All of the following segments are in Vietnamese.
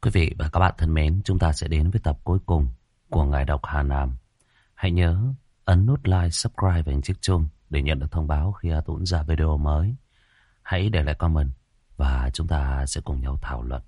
Quý vị và các bạn thân mến, chúng ta sẽ đến với tập cuối cùng của Ngài Đọc Hà Nam. Hãy nhớ ấn nút like, subscribe và chiếc chuông để nhận được thông báo khi A Tũng ra video mới. Hãy để lại comment và chúng ta sẽ cùng nhau thảo luận.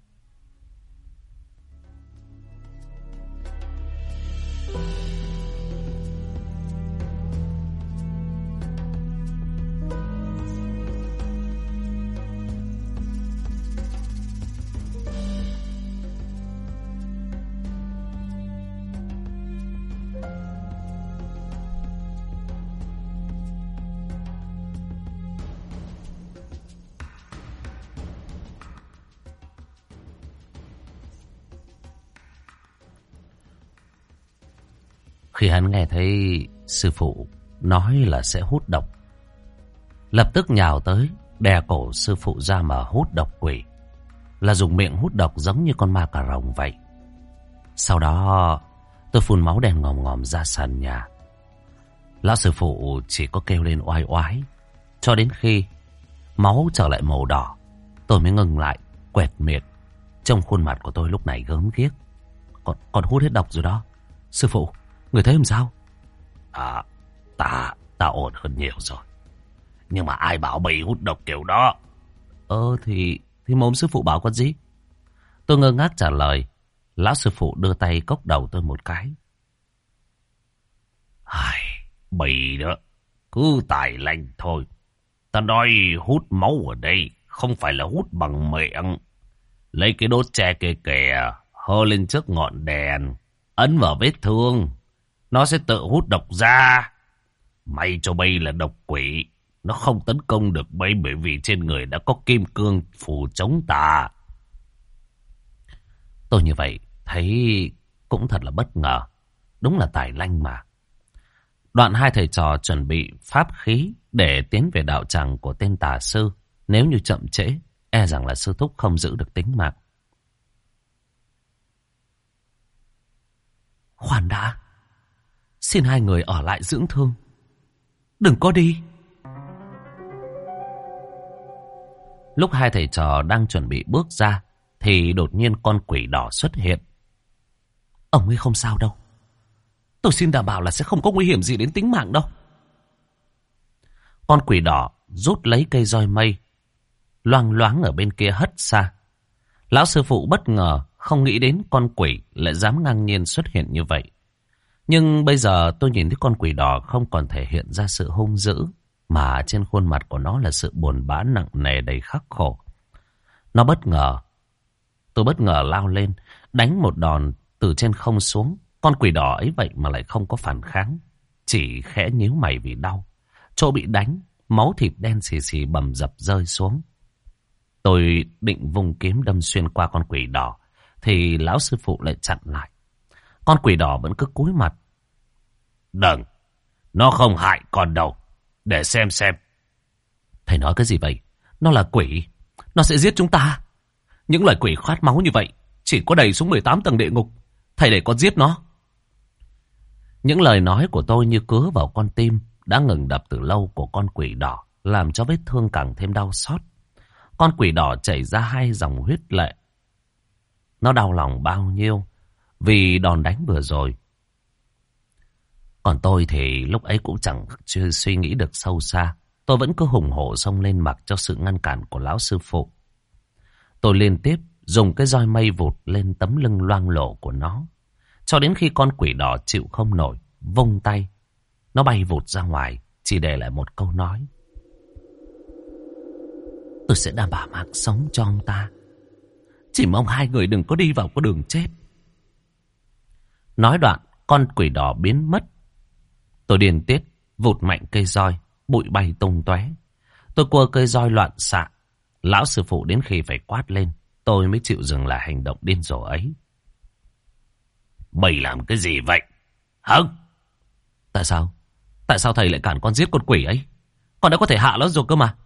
Khi hắn nghe thấy sư phụ nói là sẽ hút độc, lập tức nhào tới đè cổ sư phụ ra mà hút độc quỷ, là dùng miệng hút độc giống như con ma cà rồng vậy. Sau đó tôi phun máu đen ngòm ngòm ra sàn nhà. Lão sư phụ chỉ có kêu lên oai oái, cho đến khi máu trở lại màu đỏ, tôi mới ngừng lại, quẹt miệng. Trong khuôn mặt của tôi lúc này gớm ghiếc. Còn hút hết độc rồi đó. Sư phụ, người thấy làm sao? Ta ổn hơn nhiều rồi. Nhưng mà ai bảo mày hút độc kiểu đó? Thì mồm sư phụ bảo con gì? Tôi ngơ ngác trả lời. Lão sư phụ đưa tay cốc đầu tôi một cái. Mày đó, cứ tài lanh thôi. Ta nói hút máu ở đây không phải là hút bằng miệng. Lấy cái đốt tre kìa, hơ lên trước ngọn đèn, ấn vào vết thương, nó sẽ tự hút độc ra. May cho bây là độc quỷ, nó không tấn công được bây bởi vì trên người đã có kim cương phù chống tà. Tôi như vậy thấy cũng thật là bất ngờ. Đúng là tài lanh mà. Đoạn hai thầy trò chuẩn bị pháp khí để tiến về đạo tràng của tên tà sư. Nếu như chậm trễ, e rằng là sư thúc không giữ được tính mạng. Khoan đã, xin hai người ở lại dưỡng thương, đừng có đi. Lúc hai thầy trò đang chuẩn bị bước ra thì đột nhiên con quỷ đỏ xuất hiện. Ông ấy không sao đâu, tôi xin đảm bảo là sẽ không có nguy hiểm gì đến tính mạng đâu. Con quỷ đỏ rút lấy cây roi mây loang loáng ở bên kia hất xa. Lão sư phụ bất ngờ, không nghĩ đến con quỷ lại dám ngang nhiên xuất hiện như vậy. Nhưng bây giờ tôi nhìn thấy con quỷ đỏ không còn thể hiện ra sự hung dữ, mà trên khuôn mặt của nó là sự buồn bã nặng nề đầy khắc khổ. Nó bất ngờ. Tôi bất ngờ lao lên, đánh một đòn từ trên không xuống. Con quỷ đỏ ấy vậy mà lại không có phản kháng, chỉ khẽ nhíu mày vì đau. Chỗ bị đánh, máu thịt đen xì xì bầm dập rơi xuống. Tôi định vung kiếm đâm xuyên qua con quỷ đỏ, thì lão sư phụ lại chặn lại. Con quỷ đỏ vẫn cứ cúi mặt. Đừng, nó không hại con đâu, để xem. Thầy nói cái gì vậy? Nó là quỷ, nó sẽ giết chúng ta. Những loài quỷ khát máu như vậy chỉ có đẩy xuống 18 tầng địa ngục. Thầy để con giết nó. Những lời nói của tôi như cứa vào con tim đã ngừng đập từ lâu của con quỷ đỏ, làm cho vết thương càng thêm đau xót. Con quỷ đỏ chảy ra 2 dòng huyết lệ. Nó đau lòng bao nhiêu vì đòn đánh vừa rồi. Còn tôi thì lúc ấy cũng chẳng suy nghĩ được sâu xa. Tôi vẫn cứ hùng hổ xông lên mặc cho sự ngăn cản của lão sư phụ. Tôi liên tiếp dùng cái roi mây vụt lên tấm lưng loang lổ của nó, cho đến khi con quỷ đỏ chịu không nổi, vung tay. Nó bay vụt ra ngoài, chỉ để lại một câu nói. Tôi sẽ đảm bảo mạng sống cho ông ta. Chỉ mong hai người đừng có đi vào con đường chết. Nói đoạn, con quỷ đỏ biến mất. Tôi điên tiết, vụt mạnh cây roi, bụi bay tung tóe. Tôi cua cây roi loạn xạ. Lão sư phụ đến khi phải quát lên, tôi mới chịu dừng lại hành động điên rồ ấy. Mày làm cái gì vậy? Hả? Tại sao? Tại sao thầy lại cản con giết con quỷ ấy? Con đã có thể hạ nó rồi cơ mà.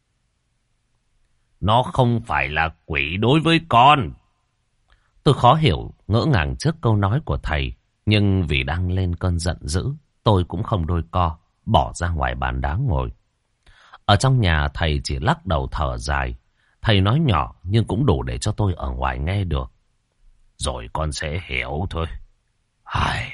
Nó không phải là quỷ đối với con. Tôi khó hiểu, ngỡ ngàng trước câu nói của thầy. Nhưng vì đang lên cơn giận dữ, tôi cũng không đôi co, bỏ ra ngoài bàn đá ngồi. Ở trong nhà thầy chỉ lắc đầu thở dài. Thầy nói nhỏ nhưng cũng đủ để cho tôi ở ngoài nghe được. rồi con sẽ hiểu thôi. Ai...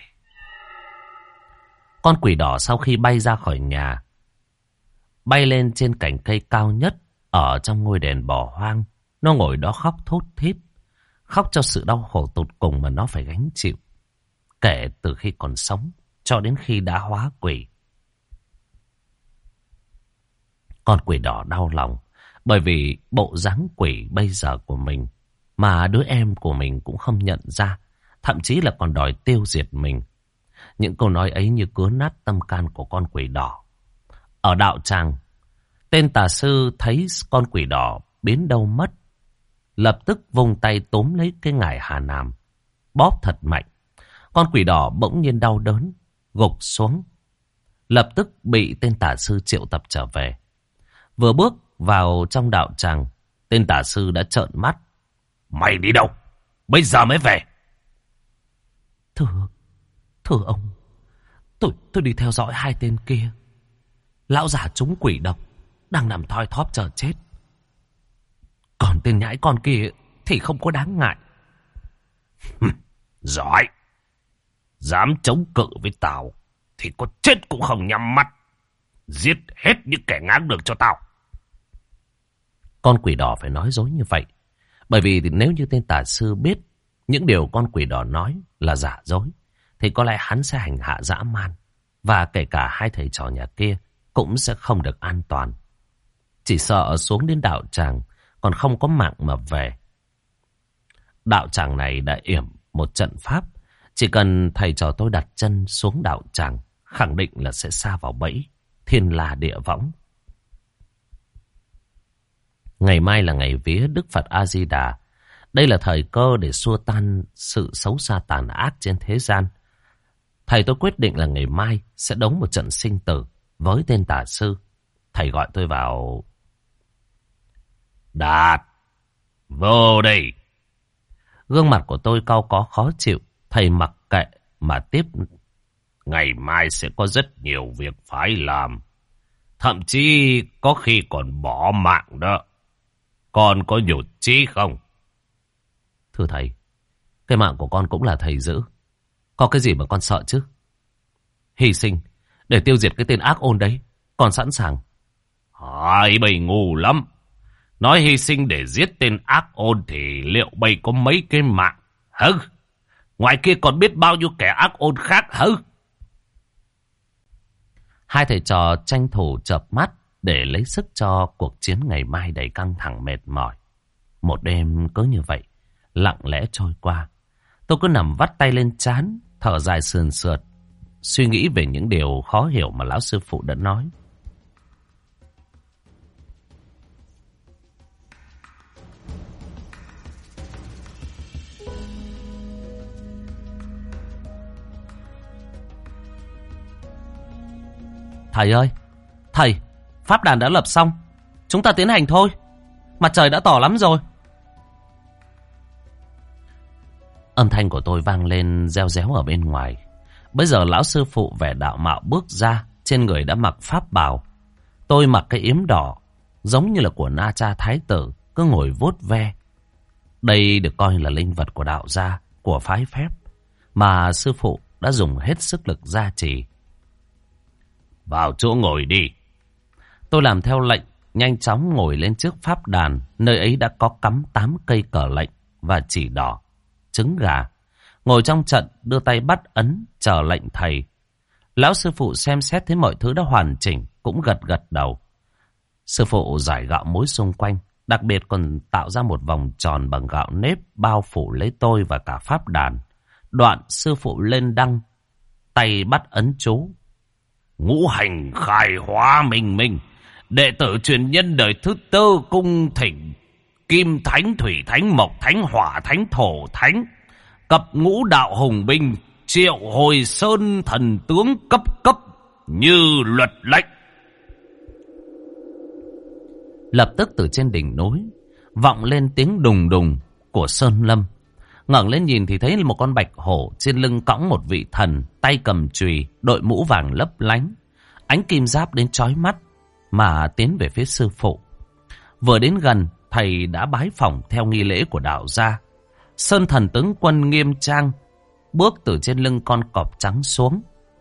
Con quỷ đỏ sau khi bay ra khỏi nhà, bay lên trên cành cây cao nhất ở trong ngôi đền bỏ hoang. Nó ngồi đó khóc thút thít, khóc cho sự đau khổ tột cùng mà nó phải gánh chịu, kể từ khi còn sống cho đến khi đã hóa quỷ. Con quỷ đỏ đau lòng bởi vì bộ dáng quỷ bây giờ của mình mà đứa em của mình cũng không nhận ra, thậm chí là còn đòi tiêu diệt mình. Những câu nói ấy như cứa nát tâm can của con quỷ đỏ. Ở đạo tràng, tên tà sư thấy con quỷ đỏ biến đâu mất, lập tức vung tay túm lấy cái ngải Hà Nam, bóp thật mạnh. Con quỷ đỏ bỗng nhiên đau đớn, gục xuống, lập tức bị tên tà sư triệu tập trở về. Vừa bước vào trong đạo tràng, tên tà sư đã trợn mắt. Mày đi đâu? Bây giờ mới về? Thưa ông, tôi đi theo dõi hai tên kia. Lão già trúng quỷ độc, đang nằm thoi thóp chờ chết. Còn tên nhãi con kia thì không có đáng ngại. Giỏi. Dám chống cự với tao thì có chết cũng không nhắm mắt. Giết hết những kẻ ngáng đường cho tao. Con quỷ đỏ phải nói dối như vậy, bởi vì nếu như tên tà sư biết những điều con quỷ đỏ nói là giả dối, thì có lẽ hắn sẽ hành hạ dã man, và kể cả hai thầy trò nhà kia cũng sẽ không được an toàn. Chỉ sợ xuống đến đạo tràng còn không có mạng mà về. Đạo tràng này đã yểm một trận pháp, chỉ cần thầy trò tôi đặt chân xuống đạo tràng, khẳng định là sẽ sa vào bẫy thiên la địa võng. Ngày mai là ngày vía Đức Phật A Di Đà. Đây là thời cơ để xua tan sự xấu xa tàn ác trên thế gian. Thầy tôi quyết định là ngày mai sẽ đấu một trận sinh tử với tên tà sư. Thầy gọi tôi vào. Đạt, vô đây. Gương mặt của tôi cau có khó chịu. Thầy mặc kệ mà tiếp. Ngày mai sẽ có rất nhiều việc phải làm. Thậm chí có khi còn bỏ mạng đó. Con có nhụt chí không? Thưa thầy, cái mạng của con cũng là thầy giữ. Có cái gì mà con sợ chứ? Hy sinh để tiêu diệt cái tên ác ôn đấy, con sẵn sàng. Hai bầy ngu lắm. Nói hy sinh để giết tên ác ôn thì liệu bầy có mấy cái mạng hứ? Ngoài kia còn biết bao nhiêu kẻ ác ôn khác hứ? Hai thầy trò tranh thủ chợp mắt để lấy sức cho cuộc chiến ngày mai đầy căng thẳng mệt mỏi. Một đêm cứ như vậy lặng lẽ trôi qua. Tôi cứ nằm vắt tay lên trán, thở dài sườn sượt, suy nghĩ về những điều khó hiểu mà lão sư phụ đã nói. Thầy ơi, thầy, pháp đàn đã lập xong, chúng ta tiến hành thôi. Mặt trời đã tỏ lắm rồi. Âm thanh của tôi vang lên reo réo ở bên ngoài. Bây giờ lão sư phụ vẻ đạo mạo bước ra, trên người đã mặc pháp bào. Tôi mặc cái yếm đỏ, giống như là của Na Cha Thái tử, cứ ngồi vuốt ve. Đây được coi là linh vật của đạo gia, của phái phép, mà sư phụ đã dùng hết sức lực gia trì. Vào chỗ ngồi đi. Tôi làm theo lệnh, nhanh chóng ngồi lên trước pháp đàn, nơi ấy đã có cắm 8 cây cờ lệnh và chỉ đỏ, trứng gà. Ngồi trong trận, đưa tay bắt ấn, chờ lệnh thầy. Lão sư phụ xem xét thấy mọi thứ đã hoàn chỉnh, cũng gật gật đầu. Sư phụ rải gạo muối xung quanh, đặc biệt còn tạo ra một vòng tròn bằng gạo nếp bao phủ lấy tôi và cả pháp đàn. Đoạn sư phụ lên đăng, tay bắt ấn chú. Ngũ hành khai hóa minh minh, đệ tử truyền nhân đời thứ tư cung thỉnh Kim Thánh, Thủy Thánh, Mộc Thánh, Hỏa Thánh, Thổ Thánh, cập ngũ đạo hùng binh, triệu hồi sơn thần tướng cấp cấp như luật lệnh. Lập tức từ trên đỉnh núi vọng lên tiếng đùng đùng của sơn lâm. Ngẩng lên nhìn thì thấy một con bạch hổ trên lưng cõng một vị thần, tay cầm chùy, đội mũ vàng lấp lánh, ánh kim giáp đến chói mắt mà tiến về phía sư phụ. Vừa đến gần, thầy đã bái phỏng theo nghi lễ của đạo gia. Sơn Thần tướng quân nghiêm trang bước từ trên lưng con cọp trắng xuống.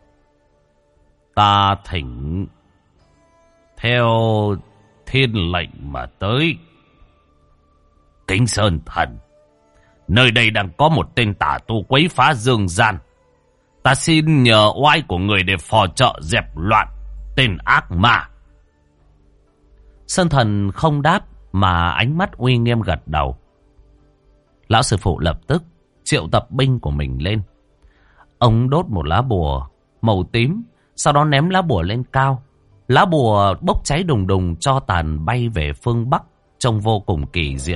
Ta thỉnh theo thiên lệnh mà tới. Kính Sơn Thần, nơi đây đang có một tên tà tu quấy phá dương gian. Ta xin nhờ oai của người để phò trợ dẹp loạn tên ác ma. Sơn Thần không đáp mà ánh mắt uy nghiêm gật đầu. Lão sư phụ lập tức triệu tập binh của mình lên. Ông đốt một lá bùa màu tím, sau đó ném lá bùa lên cao. Lá bùa bốc cháy đùng đùng, cho tàn bay về phương Bắc, trông vô cùng kỳ diệu.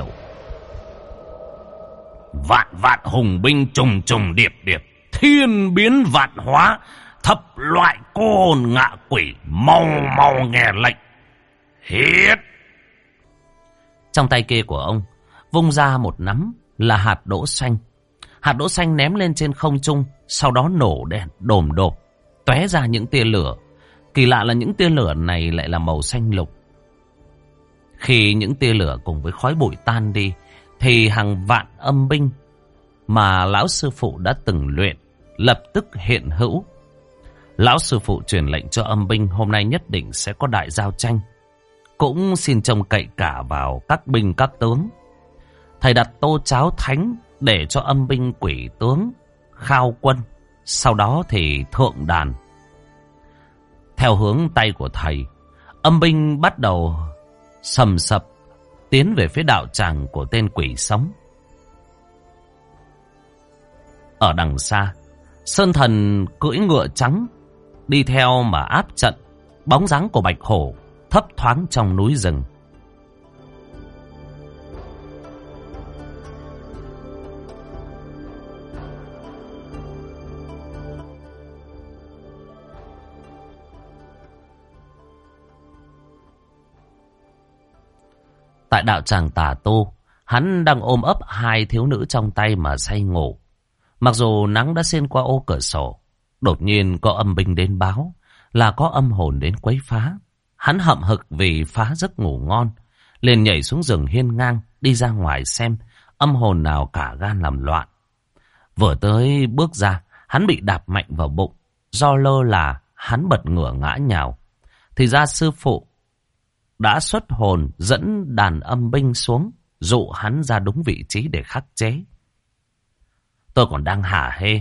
Vạn vạn hùng binh trùng trùng điệp điệp, thiên biến vạn hóa, thập loại cô hồn ngạ quỷ, mau mau nghe lệnh. Hiết! Trong tay kia của ông vung ra một nắm là hạt đỗ xanh. Hạt đỗ xanh ném lên trên không trung, sau đó nổ đèn đồm đột, tóe ra những tia lửa. Kỳ lạ là những tia lửa này lại là màu xanh lục. Khi những tia lửa cùng với khói bụi tan đi, thì hàng vạn âm binh mà lão sư phụ đã từng luyện lập tức hiện hữu. Lão sư phụ truyền lệnh cho âm binh hôm nay nhất định sẽ có đại giao tranh, cũng xin trông cậy cả vào các binh các tướng. Thầy đặt tô cháo thánh để cho âm binh quỷ tướng khao quân, sau đó thì thượng đàn. Theo hướng tay của thầy, âm binh bắt đầu sầm sập tiến về phía đạo tràng của tên quỷ sống. Ở đằng xa, Sơn Thần cưỡi ngựa trắng đi theo mà áp trận. Bóng dáng của Bạch Hổ thấp thoáng trong núi rừng. Tại đạo tràng tà tu, hắn đang ôm ấp hai thiếu nữ trong tay mà say ngủ. Mặc dù nắng đã xuyên qua ô cửa sổ, đột nhiên có âm binh đến báo là có âm hồn đến quấy phá. Hắn hậm hực vì phá giấc ngủ ngon, liền nhảy xuống rừng hiên ngang đi ra ngoài xem âm hồn nào cả gan làm loạn. Vừa tới bước ra, hắn bị đạp mạnh vào bụng. Do lơ là hắn bật ngửa ngã nhào. Thì ra sư phụ đã xuất hồn dẫn đàn âm binh xuống, dụ hắn ra đúng vị trí để khắc chế. Tôi còn đang hả hê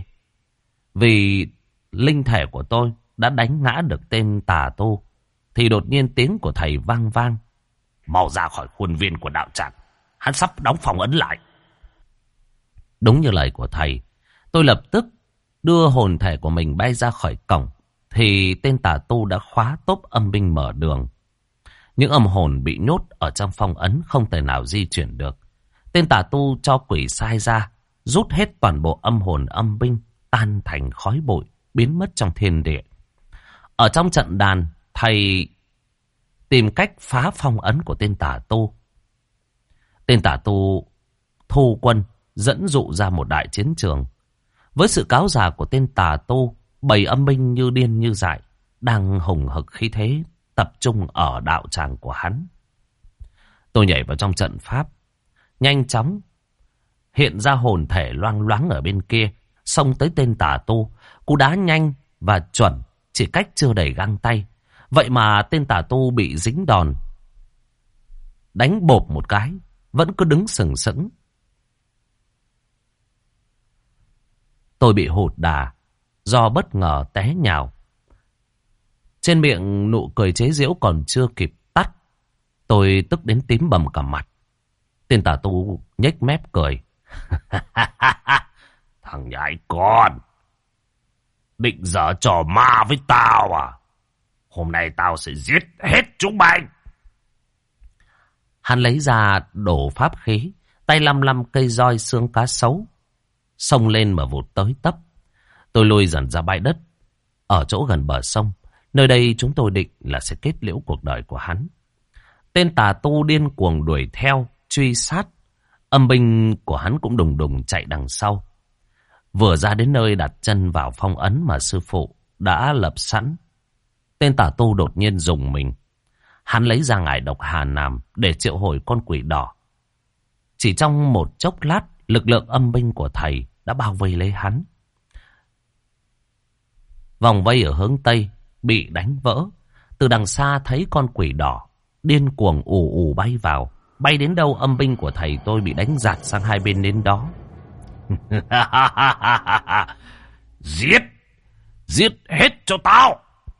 vì linh thể của tôi đã đánh ngã được tên tà tu, thì đột nhiên tiếng của thầy vang vang. Mau ra khỏi khuôn viên của đạo tràng, hắn sắp đóng phòng ấn lại. Đúng như lời của thầy, tôi lập tức đưa hồn thể của mình bay ra khỏi cổng, thì tên tà tu đã khóa tốp âm binh mở đường. Những âm hồn bị nhốt ở trong phong ấn không thể nào di chuyển được. Tên tà tu cho quỷ sai ra, rút hết toàn bộ âm hồn âm binh, tan thành khói bụi, biến mất trong thiên địa. Ở trong trận đàn, thầy tìm cách phá phong ấn của tên tà tu. Tên tà tu thu quân, dẫn dụ ra một đại chiến trường. Với sự cáo già của tên tà tu, bầy âm binh như điên như dại, đang hùng hực khí thế, tập trung ở đạo tràng của hắn. Tôi nhảy vào trong trận pháp, nhanh chóng hiện ra hồn thể loang loáng ở bên kia, xông tới tên tà tu. Cú đá nhanh và chuẩn, chỉ cách chưa đầy găng tay. Vậy mà tên tà tu bị dính đòn, đánh bộp một cái, vẫn cứ đứng sừng sững. Tôi bị hụt đà do bất ngờ té nhào. Trên miệng nụ cười chế giễu còn chưa kịp tắt, tôi tức đến tím bầm cả mặt. Tên tà tu nhếch mép cười. Thằng nhãi con, định giở trò ma với tao à? Hôm nay tao sẽ giết hết chúng mày. Hắn lấy ra đồ pháp khí, tay lăm lăm cây roi xương cá sấu, xông lên mà vụt tới tấp. Tôi lùi dần ra bãi đất ở chỗ gần bờ sông. Nơi đây chúng tôi định là sẽ kết liễu cuộc đời của hắn. Tên tà tu điên cuồng đuổi theo, truy sát. Âm binh của hắn cũng đùng đùng chạy đằng sau. Vừa ra đến nơi đặt chân vào phong ấn mà sư phụ đã lập sẵn, tên tà tu đột nhiên rùng mình. Hắn lấy ra ngải độc Hà Nam để triệu hồi con quỷ đỏ. Chỉ trong một chốc lát lực lượng âm binh của thầy đã bao vây lấy hắn. Vòng vây ở hướng Tây bị đánh vỡ. Từ đằng xa thấy con quỷ đỏ điên cuồng ù ù bay vào. Bay đến đâu âm binh của thầy tôi bị đánh giạt sang hai bên đến đó. Giết! Giết hết cho tao!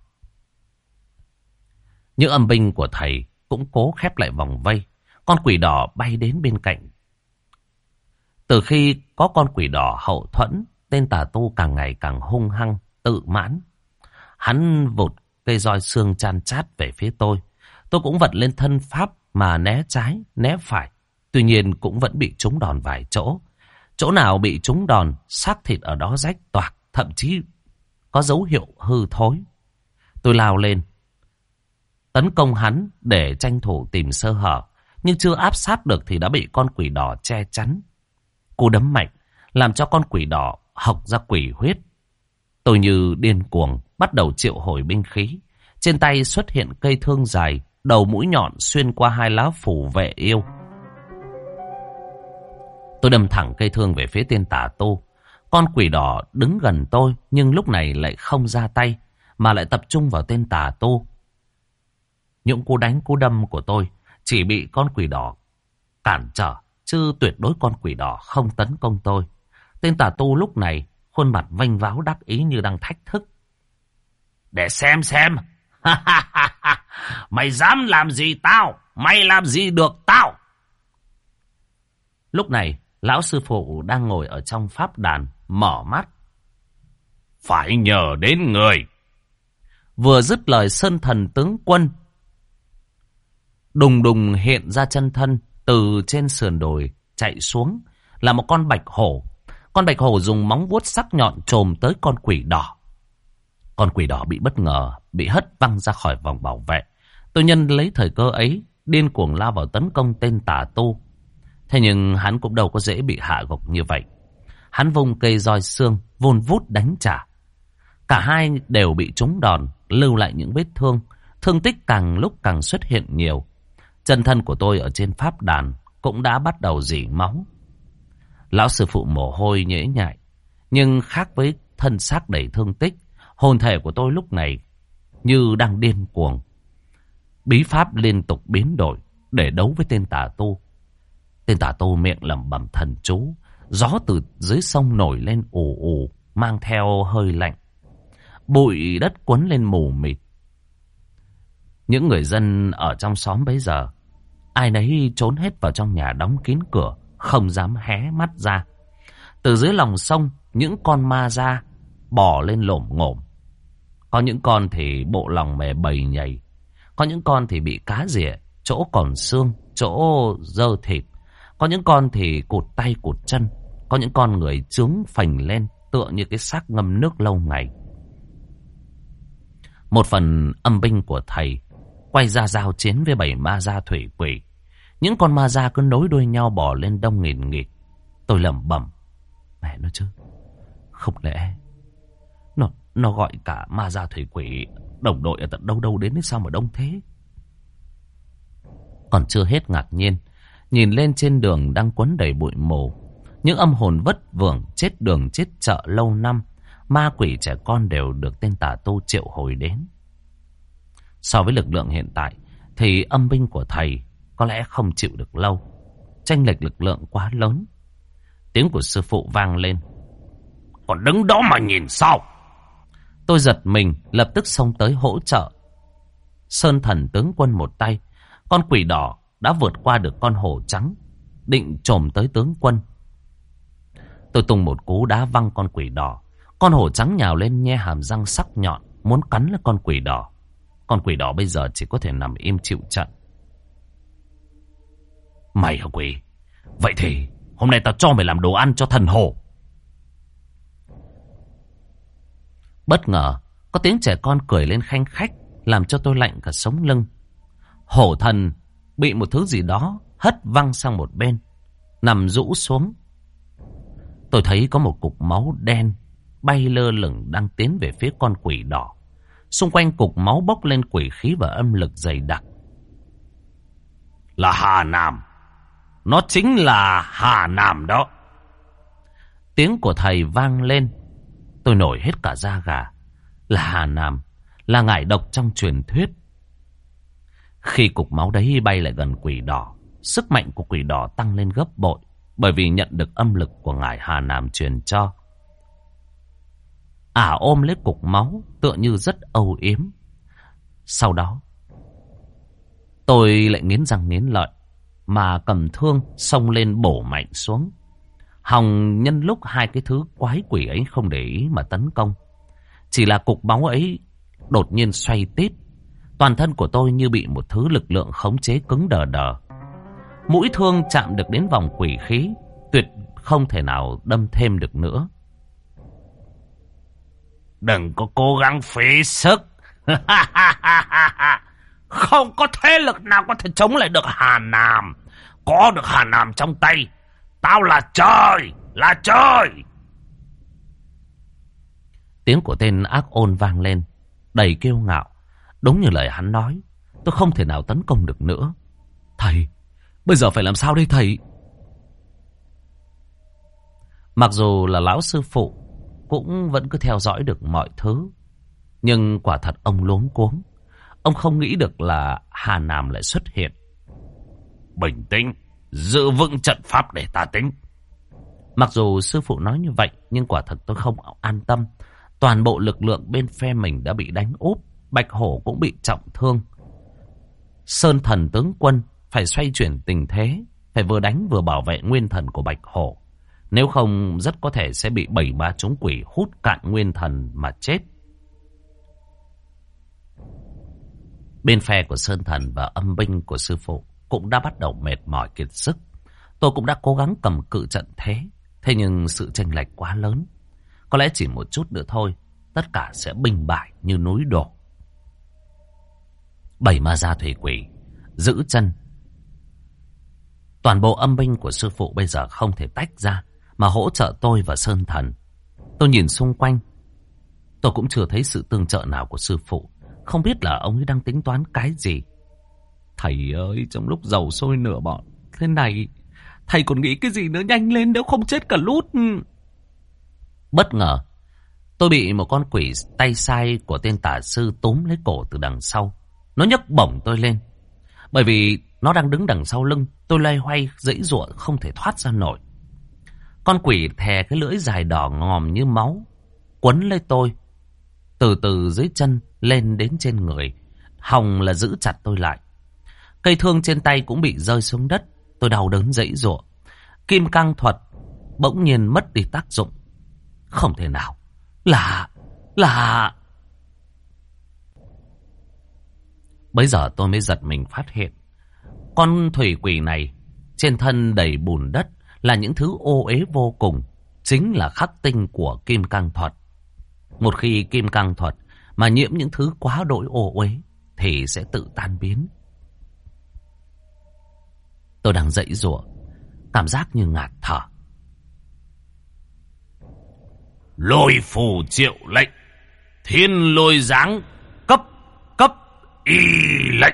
Những âm binh của thầy cũng cố khép lại vòng vây. Con quỷ đỏ bay đến bên cạnh. Từ khi có con quỷ đỏ hậu thuẫn, tên tà tu càng ngày càng hung hăng, tự mãn. Hắn vụt cây roi xương chan chát về phía tôi. Tôi cũng vật lên thân pháp mà né trái, né phải. Tuy nhiên cũng vẫn bị trúng đòn vài chỗ. Chỗ nào bị trúng đòn, xác thịt ở đó rách toạc, thậm chí có dấu hiệu hư thối. Tôi lao lên, tấn công hắn để tranh thủ tìm sơ hở. Nhưng chưa áp sát được thì đã bị con quỷ đỏ che chắn. Cú đấm mạnh làm cho con quỷ đỏ hộc ra quỷ huyết. Tôi như điên cuồng bắt đầu triệu hồi binh khí. Trên tay xuất hiện cây thương dài, đầu mũi nhọn xuyên qua hai lá phù vệ yêu. Tôi đâm thẳng cây thương về phía tên tà tu. Con quỷ đỏ đứng gần tôi nhưng lúc này lại không ra tay mà lại tập trung vào tên tà tu. Những cú đánh cú đâm của tôi chỉ bị con quỷ đỏ cản trở, chứ tuyệt đối con quỷ đỏ không tấn công tôi. Tên tà tu lúc này khuôn mặt vênh váo đắc ý như đang thách thức. Để xem. Mày dám làm gì tao? Mày làm gì được tao? Lúc này lão sư phụ đang ngồi ở trong pháp đàn mở mắt. Phải nhờ đến người. Vừa dứt lời, sơn thần tướng quân đùng đùng hiện ra chân thân từ trên sườn đồi chạy xuống là một con bạch hổ. Con bạch hổ dùng móng vuốt sắc nhọn chồm tới con quỷ đỏ. Con quỷ đỏ bị bất ngờ, bị hất văng ra khỏi vòng bảo vệ. Tôi nhân lấy thời cơ ấy, điên cuồng lao vào tấn công tên tà tu. Thế nhưng hắn cũng đâu có dễ bị hạ gục như vậy. Hắn vung cây roi xương, vun vút đánh trả. Cả hai đều bị trúng đòn, lưu lại những vết thương. Thương tích càng lúc càng xuất hiện nhiều. Chân thân của tôi ở trên pháp đàn cũng đã bắt đầu rỉ máu. Lão sư phụ mồ hôi nhễ nhại. Nhưng khác với thân xác đầy thương tích, hồn thể của tôi lúc này như đang điên cuồng. Bí pháp liên tục biến đổi để đấu với tên tà tu. Tên tà tu miệng lẩm bẩm thần chú. Gió từ dưới sông nổi lên ù ù, mang theo hơi lạnh. Bụi đất cuốn lên mù mịt. Những người dân ở trong xóm bấy giờ, ai nấy trốn hết vào trong nhà đóng kín cửa, không dám hé mắt ra. Từ dưới lòng sông, những con ma ra bò lên lổm ngổm. Có những con thì bộ lòng mề bầy nhầy. Có những con thì bị cá rỉa, chỗ còn xương, chỗ dơ thịt. Có những con thì cụt tay cụt chân. Có những con người trướng phành lên tựa như cái xác ngâm nước lâu ngày. Một phần âm binh của thầy quay ra giao chiến với 7 ma gia thủy quỷ. Những con ma gia cứ nối đuôi nhau bò lên đông nghìn nghịt. Tôi lẩm bẩm, mẹ nó chứ, không lẽ nó gọi cả ma gia thủy quỷ đồng đội ở tận đâu đâu đến sao mà đông thế. Còn chưa hết ngạc nhiên, nhìn lên trên đường đang quấn đầy bụi mù. Những âm hồn vất vưởng chết đường chết chợ lâu năm, ma quỷ trẻ con đều được tên tà tu triệu hồi đến. So với lực lượng hiện tại thì âm binh của thầy có lẽ không chịu được lâu. Chênh lệch lực lượng quá lớn. Tiếng của sư phụ vang lên. Còn đứng đó mà nhìn sao? Tôi giật mình, lập tức xông tới hỗ trợ. Sơn thần tướng quân một tay, con quỷ đỏ đã vượt qua được con hổ trắng, định chồm tới tướng quân. Tôi tung một cú đá văng con quỷ đỏ. Con hổ trắng nhào lên nhe hàm răng sắc nhọn, muốn cắn lấy con quỷ đỏ. Con quỷ đỏ bây giờ chỉ có thể nằm im chịu trận. Mày hả quỷ? Vậy thì hôm nay tao cho mày làm đồ ăn cho thần hổ. Bất ngờ có tiếng trẻ con cười lên khanh khách, làm cho tôi lạnh cả sống lưng. Hổ thần bị một thứ gì đó hất văng sang một bên, nằm rũ xuống. Tôi thấy có một cục máu đen bay lơ lửng đang tiến về phía con quỷ đỏ. Xung quanh cục máu bốc lên quỷ khí và âm lực dày đặc. Là Hà Nam. Nó chính là Hà Nam đó. Tiếng của thầy vang lên. Tôi nổi hết cả da gà. Là Hà Nam, là ngải độc trong truyền thuyết. Khi cục máu đấy bay lại gần quỷ đỏ, sức mạnh của quỷ đỏ tăng lên gấp bội, bởi vì nhận được âm lực của ngải Hà Nam truyền cho. Ả ôm lấy cục máu tựa như rất âu yếm. Sau đó tôi lại nghiến răng nghiến lợi mà cầm thương xông lên bổ mạnh xuống. Hòng nhân lúc hai cái thứ quái quỷ ấy không để ý mà tấn công. Chỉ là cục máu ấy đột nhiên xoay tít. Toàn thân của tôi như bị một thứ lực lượng khống chế cứng đờ đờ. Mũi thương chạm được đến vòng quỷ khí, tuyệt không thể nào đâm thêm được nữa. Đừng có cố gắng phí sức. Không có thế lực nào có thể chống lại được Hà Nam. Có được Hà Nam trong tay, tao là trời, là trời. Tiếng của tên ác ôn vang lên, đầy kiêu ngạo. Đúng như lời hắn nói, tôi không thể nào tấn công được nữa. Thầy, bây giờ phải làm sao đây thầy? Mặc dù là lão sư phụ cũng vẫn cứ theo dõi được mọi thứ, nhưng quả thật ông luống cuống. Ông không nghĩ được là Hà Nam lại xuất hiện. Bình tĩnh, giữ vững trận pháp để ta tính. Mặc dù sư phụ nói như vậy, nhưng quả thật tôi không an tâm. Toàn bộ lực lượng bên phe mình đã bị đánh úp. Bạch Hổ cũng bị trọng thương. Sơn Thần tướng quân phải xoay chuyển tình thế, phải vừa đánh vừa bảo vệ nguyên thần của Bạch Hổ. Nếu không rất có thể sẽ bị 7-3 chúng quỷ hút cạn nguyên thần mà chết. Bên phe của Sơn Thần và âm binh của sư phụ cũng đã bắt đầu mệt mỏi kiệt sức. Tôi cũng đã cố gắng cầm cự trận thế. Thế nhưng sự chênh lệch quá lớn. Có lẽ chỉ một chút nữa thôi, tất cả sẽ binh bại như núi đổ. 7 ma gia thủy quỷ giữ chân. Toàn bộ âm binh của sư phụ bây giờ không thể tách ra mà hỗ trợ tôi và Sơn Thần. Tôi nhìn xung quanh, tôi cũng chưa thấy sự tương trợ nào của sư phụ. Không biết là ông ấy đang tính toán cái gì. Thầy ơi, trong lúc dầu sôi lửa bọt thế này, thầy còn nghĩ cái gì nữa, nhanh lên nếu không chết cả lút. Bất ngờ, tôi bị một con quỷ tay sai của tên tà sư túm lấy cổ từ đằng sau. Nó nhấc bổng tôi lên. Bởi vì nó đang đứng đằng sau lưng, tôi loay hoay giãy giụa không thể thoát ra nổi. Con quỷ thè cái lưỡi dài đỏ ngòm như máu, quấn lấy tôi, từ từ dưới chân lên đến trên người, hòng là giữ chặt tôi lại. Cây thương trên tay cũng bị rơi xuống đất. Tôi đau đớn giãy giụa. Kim cang thuật bỗng nhiên mất đi tác dụng. Không thể nào. Là... Bấy giờ tôi mới giật mình phát hiện, con thủy quỷ này trên thân đầy bùn đất là những thứ ô uế vô cùng, chính là khắc tinh của kim cang thuật. Một khi kim cang thuật mà nhiễm những thứ quá đỗi ô uế thì sẽ tự tan biến. Tôi đang giãy giụa, cảm giác như ngạt thở. Lôi phù triệu lệnh, thiên lôi giáng, cấp y lệnh.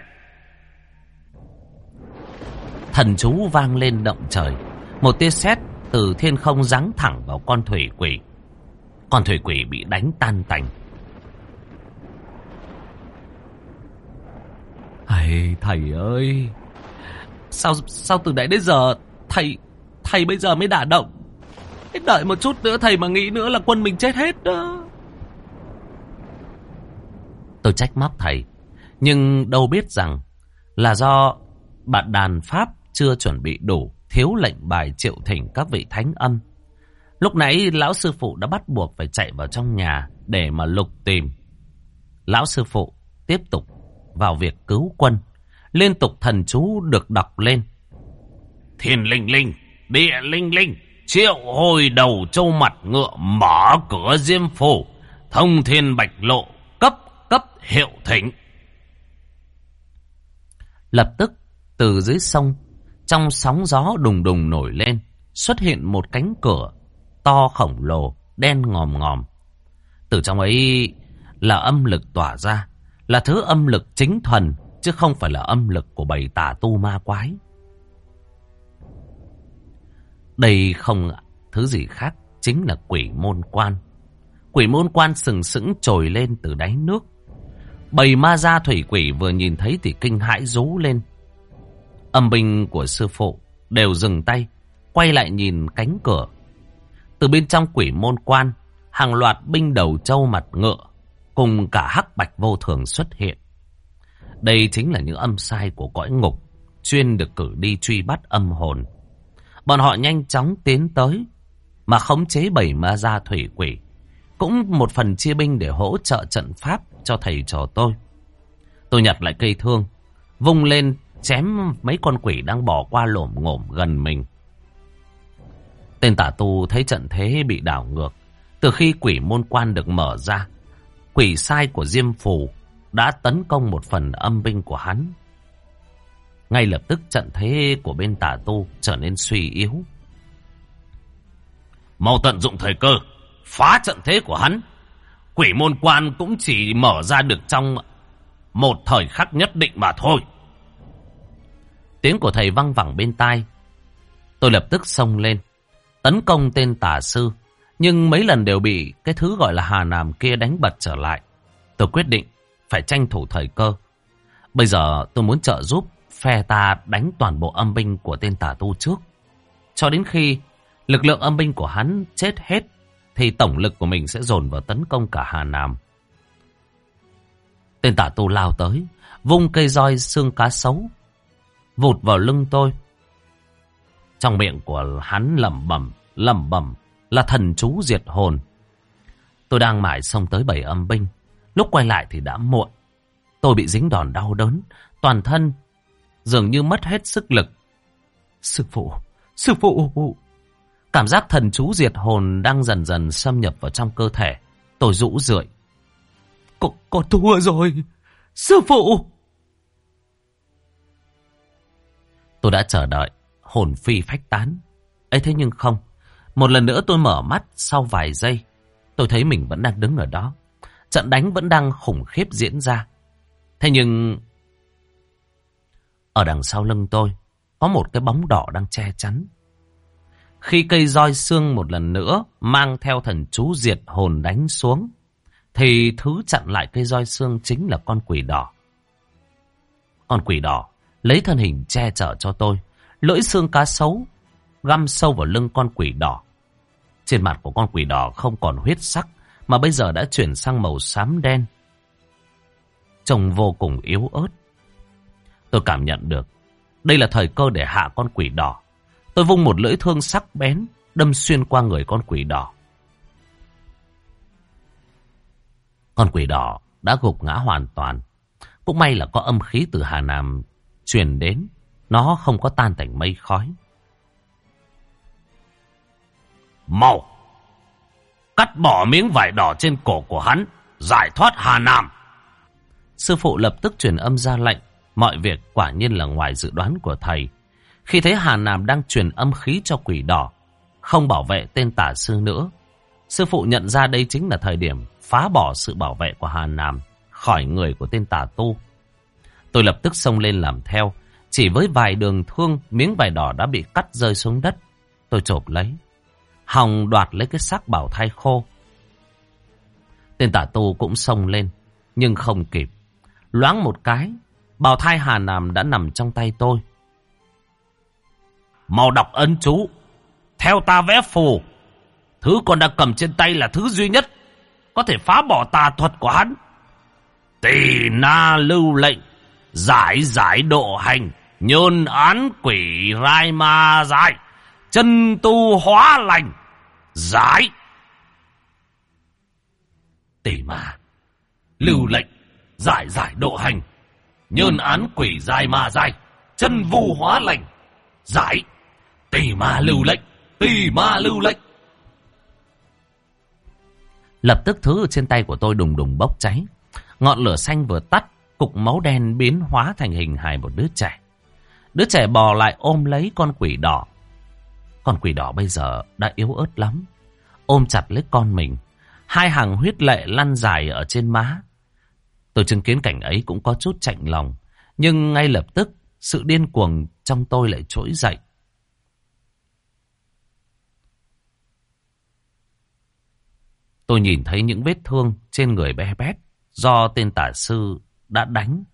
Thần chú vang lên động trời. Một tia sét từ thiên không giáng thẳng vào con thủy quỷ. Con thủy quỷ bị đánh tan tành. Thầy ơi, sao từ nãy đến giờ thầy bây giờ mới đả động? Đợi một chút nữa thầy mà nghĩ nữa là quân mình chết hết đó. Tôi trách móc thầy, nhưng đâu biết rằng là do bạn đàn pháp chưa chuẩn bị đủ, thiếu lệnh bài triệu thỉnh các vị thánh âm. Lúc nãy lão sư phụ đã bắt buộc phải chạy vào trong nhà để mà lục tìm. Lão sư phụ tiếp tục vào việc cứu quân. Liên tục thần chú được đọc lên. Thiên linh linh, địa linh linh, triệu hồi đầu châu mặt ngựa, mở cửa diêm phủ, thông thiên bạch lộ, cấp hiệu thỉnh. Lập tức từ dưới sông, trong sóng gió đùng đùng nổi lên, xuất hiện một cánh cửa to khổng lồ, đen ngòm ngòm. Từ trong ấy là âm lực tỏa ra, là thứ âm lực chính thuần, chứ không phải là âm lực của bầy tà tu ma quái. Đây không thứ gì khác chính là quỷ môn quan. Quỷ môn quan sừng sững trồi lên từ đáy nước. Bầy ma gia thủy quỷ vừa nhìn thấy thì kinh hãi rú lên. Âm binh của sư phụ đều dừng tay, quay lại nhìn cánh cửa. Từ bên trong quỷ môn quan, hàng loạt binh đầu trâu mặt ngựa cùng cả hắc bạch vô thường xuất hiện. Đây chính là những âm sai của cõi ngục, chuyên được cử đi truy bắt âm hồn. Bọn họ nhanh chóng tiến tới mà khống chế bầy ma gia thủy quỷ, cũng một phần chia binh để hỗ trợ trận pháp cho thầy trò tôi. Tôi nhặt lại cây thương, vung lên chém mấy con quỷ đang bò qua lổm ngổm gần mình. Tên tà tu thấy trận thế bị đảo ngược. Từ khi quỷ môn quan được mở ra, quỷ sai của Diêm Phù đã tấn công một phần âm binh của hắn. Ngay lập tức trận thế của bên tà tu trở nên suy yếu. Mau tận dụng thời cơ, phá trận thế của hắn. Quỷ môn quan cũng chỉ mở ra được trong một thời khắc nhất định mà thôi. Tiếng của thầy văng vẳng bên tai. Tôi lập tức xông lên, tấn công tên tà sư. Nhưng mấy lần đều bị cái thứ gọi là Hà Nam kia đánh bật trở lại. Tôi quyết định phải tranh thủ thời cơ. Bây giờ tôi muốn trợ giúp phe ta đánh toàn bộ âm binh của tên tà tu trước. Cho đến khi lực lượng âm binh của hắn chết hết, thì tổng lực của mình sẽ dồn vào tấn công cả Hà Nam. Tên tà tu lao tới, vung cây roi xương cá sấu vụt vào lưng tôi. Trong miệng của hắn lẩm bẩm là thần chú diệt hồn. Tôi đang mải xông tới bầy âm binh, lúc quay lại thì đã muộn. Tôi bị dính đòn đau đớn, toàn thân dường như mất hết sức lực. Sư phụ! Cảm giác thần chú diệt hồn đang dần dần xâm nhập vào trong cơ thể. Tôi rũ rượi. Con thua rồi, sư phụ! Tôi đã chờ đợi, hồn phi phách tán. Ấy thế nhưng không. Một lần nữa tôi mở mắt sau vài giây. Tôi thấy mình vẫn đang đứng ở đó. Trận đánh vẫn đang khủng khiếp diễn ra. Thế nhưng ở đằng sau lưng tôi có một cái bóng đỏ đang che chắn. Khi cây roi xương một lần nữa mang theo thần chú diệt hồn đánh xuống, thì thứ chặn lại cây roi xương chính là con quỷ đỏ. Con quỷ đỏ lấy thân hình che chở cho tôi. Lưỡi xương cá sấu găm sâu vào lưng con quỷ đỏ. Trên mặt của con quỷ đỏ không còn huyết sắc, mà bây giờ đã chuyển sang màu xám đen, trông vô cùng yếu ớt. Tôi cảm nhận được đây là thời cơ để hạ con quỷ đỏ. Tôi vung một lưỡi thương sắc bén đâm xuyên qua người con quỷ đỏ. Con quỷ đỏ đã gục ngã hoàn toàn. Cũng may là có âm khí từ Hà Nam truyền đến, nó không có tan thành mây khói. Mau cắt bỏ miếng vải đỏ trên cổ của hắn, giải thoát Hà Nam. Sư phụ lập tức truyền âm ra lệnh. Mọi việc quả nhiên là ngoài dự đoán của thầy. Khi thấy Hà Nam đang truyền âm khí cho quỷ đỏ, không bảo vệ tên tà sư nữa, sư phụ nhận ra đây chính là thời điểm phá bỏ sự bảo vệ của Hà Nam khỏi người của tên tà tu. Tôi lập tức xông lên làm theo. Chỉ với vài đường thương, miếng vải đỏ đã bị cắt rơi xuống đất. Tôi chộp lấy, hòng đoạt lấy cái xác bào thai khô. Tên tà tu cũng xông lên, nhưng không kịp. Loáng một cái, bào thai Hà Nam đã nằm trong tay tôi. Mau đọc ấn chú, theo ta vẽ phù. Thứ con đang cầm trên tay là thứ duy nhất có thể phá bỏ tà thuật của hắn. Tỳ na lưu lệnh, giải độ hành, nhơn án quỷ rai ma giải, chân tu hóa lành, giải. Tỳ ma lưu lệnh, giải độ hành, nhơn án quỷ rai ma giải, chân vu hóa lành, giải. Tỳ ma lưu lệnh, tỳ ma lưu lệnh. Lập tức thứ ở trên tay của tôi đùng đùng bốc cháy. Ngọn lửa xanh vừa tắt, cục máu đen biến hóa thành hình hài một đứa trẻ. Đứa trẻ bò lại ôm lấy con quỷ đỏ. Con quỷ đỏ bây giờ đã yếu ớt lắm, ôm chặt lấy con mình. Hai hàng huyết lệ lăn dài ở trên má. Tôi chứng kiến cảnh ấy cũng có chút chạnh lòng, nhưng ngay lập tức sự điên cuồng trong tôi lại trỗi dậy. Tôi nhìn thấy những vết thương trên người bé bét do tên tả sư đã đánh.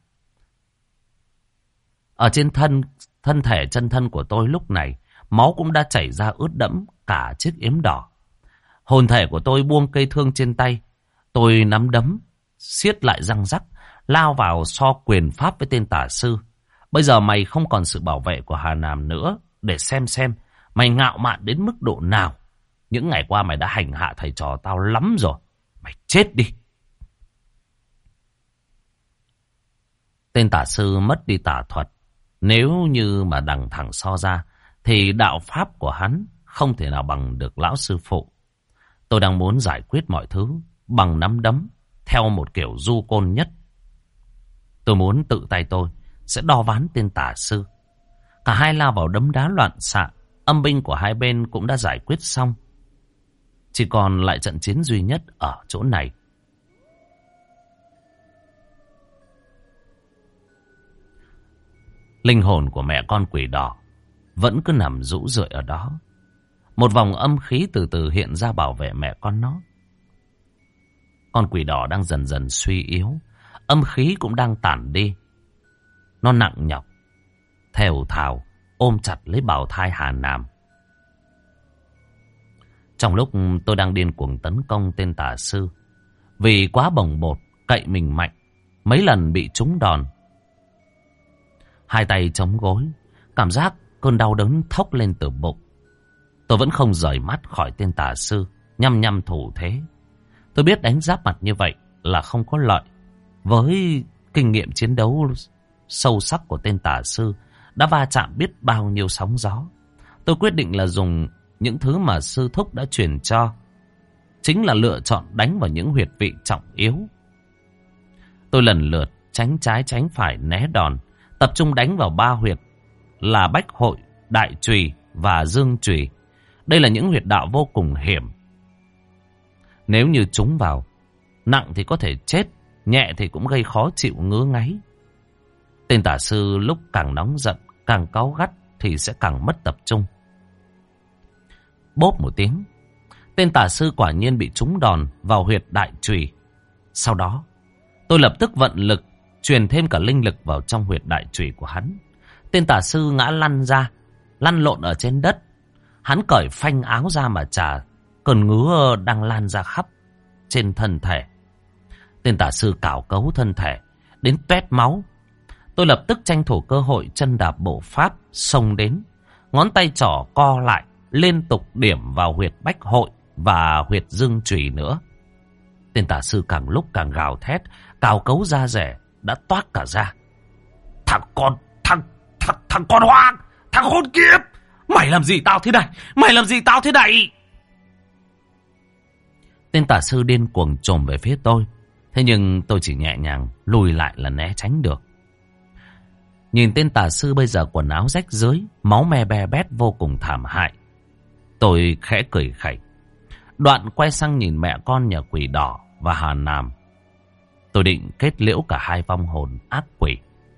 Ở trên thân thể chân thân của tôi lúc này, máu cũng đã chảy ra ướt đẫm cả chiếc yếm đỏ. Hồn thể của tôi buông cây thương trên tay. Tôi nắm đấm, siết lại răng rắc, lao vào so quyền pháp với tên tả sư. Bây giờ mày không còn sự bảo vệ của Hà Nam nữa, để xem mày ngạo mạn đến mức độ nào. Những ngày qua mày đã hành hạ thầy trò tao lắm rồi. Mày chết đi. Tên tả sư mất đi tả thuật. Nếu như mà đằng thẳng so ra, thì đạo pháp của hắn không thể nào bằng được lão sư phụ. Tôi đang muốn giải quyết mọi thứ bằng nắm đấm, theo một kiểu du côn nhất. Tôi muốn tự tay tôi sẽ đo ván tên tả sư. Cả hai lao vào đấm đá loạn xạ. Âm binh của hai bên cũng đã giải quyết xong. Chỉ còn lại trận chiến duy nhất ở chỗ này. Linh hồn của mẹ con quỷ đỏ vẫn cứ nằm rũ rượi ở đó. Một vòng âm khí từ từ hiện ra bảo vệ mẹ con nó. Con quỷ đỏ đang dần dần suy yếu. Âm khí cũng đang tản đi. Nó nặng nhọc, thều thào ôm chặt lấy bào thai Hà Nam. Trong lúc tôi đang điên cuồng tấn công tên tà sư, vì quá bồng bột, cậy mình mạnh, mấy lần bị trúng đòn. Hai tay chống gối, cảm giác cơn đau đớn thốc lên từ bụng. Tôi vẫn không rời mắt khỏi tên tà sư, nhăm nhăm thủ thế. Tôi biết đánh giáp mặt như vậy là không có lợi. Với kinh nghiệm chiến đấu sâu sắc của tên tà sư đã va chạm biết bao nhiêu sóng gió, tôi quyết định là dùng những thứ mà sư thúc đã truyền cho. Chính là lựa chọn đánh vào những huyệt vị trọng yếu. Tôi lần lượt tránh trái tránh phải né đòn, tập trung đánh vào ba huyệt là bách hội, đại chùy và dương chùy. Đây là những huyệt đạo vô cùng hiểm. Nếu như trúng vào, nặng thì có thể chết, nhẹ thì cũng gây khó chịu ngứa ngáy. Tên tả sư lúc càng nóng giận, càng cáu gắt thì sẽ càng mất tập trung. Bốp một tiếng, tên tả sư quả nhiên bị trúng đòn vào huyệt đại chùy. Sau đó, tôi lập tức vận lực, truyền thêm cả linh lực vào trong huyệt đại chùy của hắn. Tên tả sư ngã lăn lộn ở trên đất. Hắn cởi phanh áo ra mà chà, cơn ngứa đang lan ra khắp trên thân thể. Tên tả sư cào cấu thân thể đến toét máu. Tôi lập tức tranh thủ cơ hội chân đạp bộ pháp xông đến, ngón tay trỏ co lại liên tục điểm vào huyệt bách hội và huyệt dương chùy nữa. Tên tả sư càng lúc càng gào thét, cào cấu da rẻ đã toát cả ra. Thằng con hoang, thằng khốn kiếp, mày làm gì tao thế này? Mày làm gì tao thế này? Tên tả sư điên cuồng chồm về phía tôi. Thế nhưng tôi chỉ nhẹ nhàng lùi lại là né tránh được. Nhìn tên tả sư bây giờ quần áo rách rưới, máu me be bét vô cùng thảm hại, tôi khẽ cười khẩy. Đoạn quay sang nhìn mẹ con nhà quỷ đỏ và Hà Nam. Tôi định kết liễu cả hai vong hồn ác quỷ.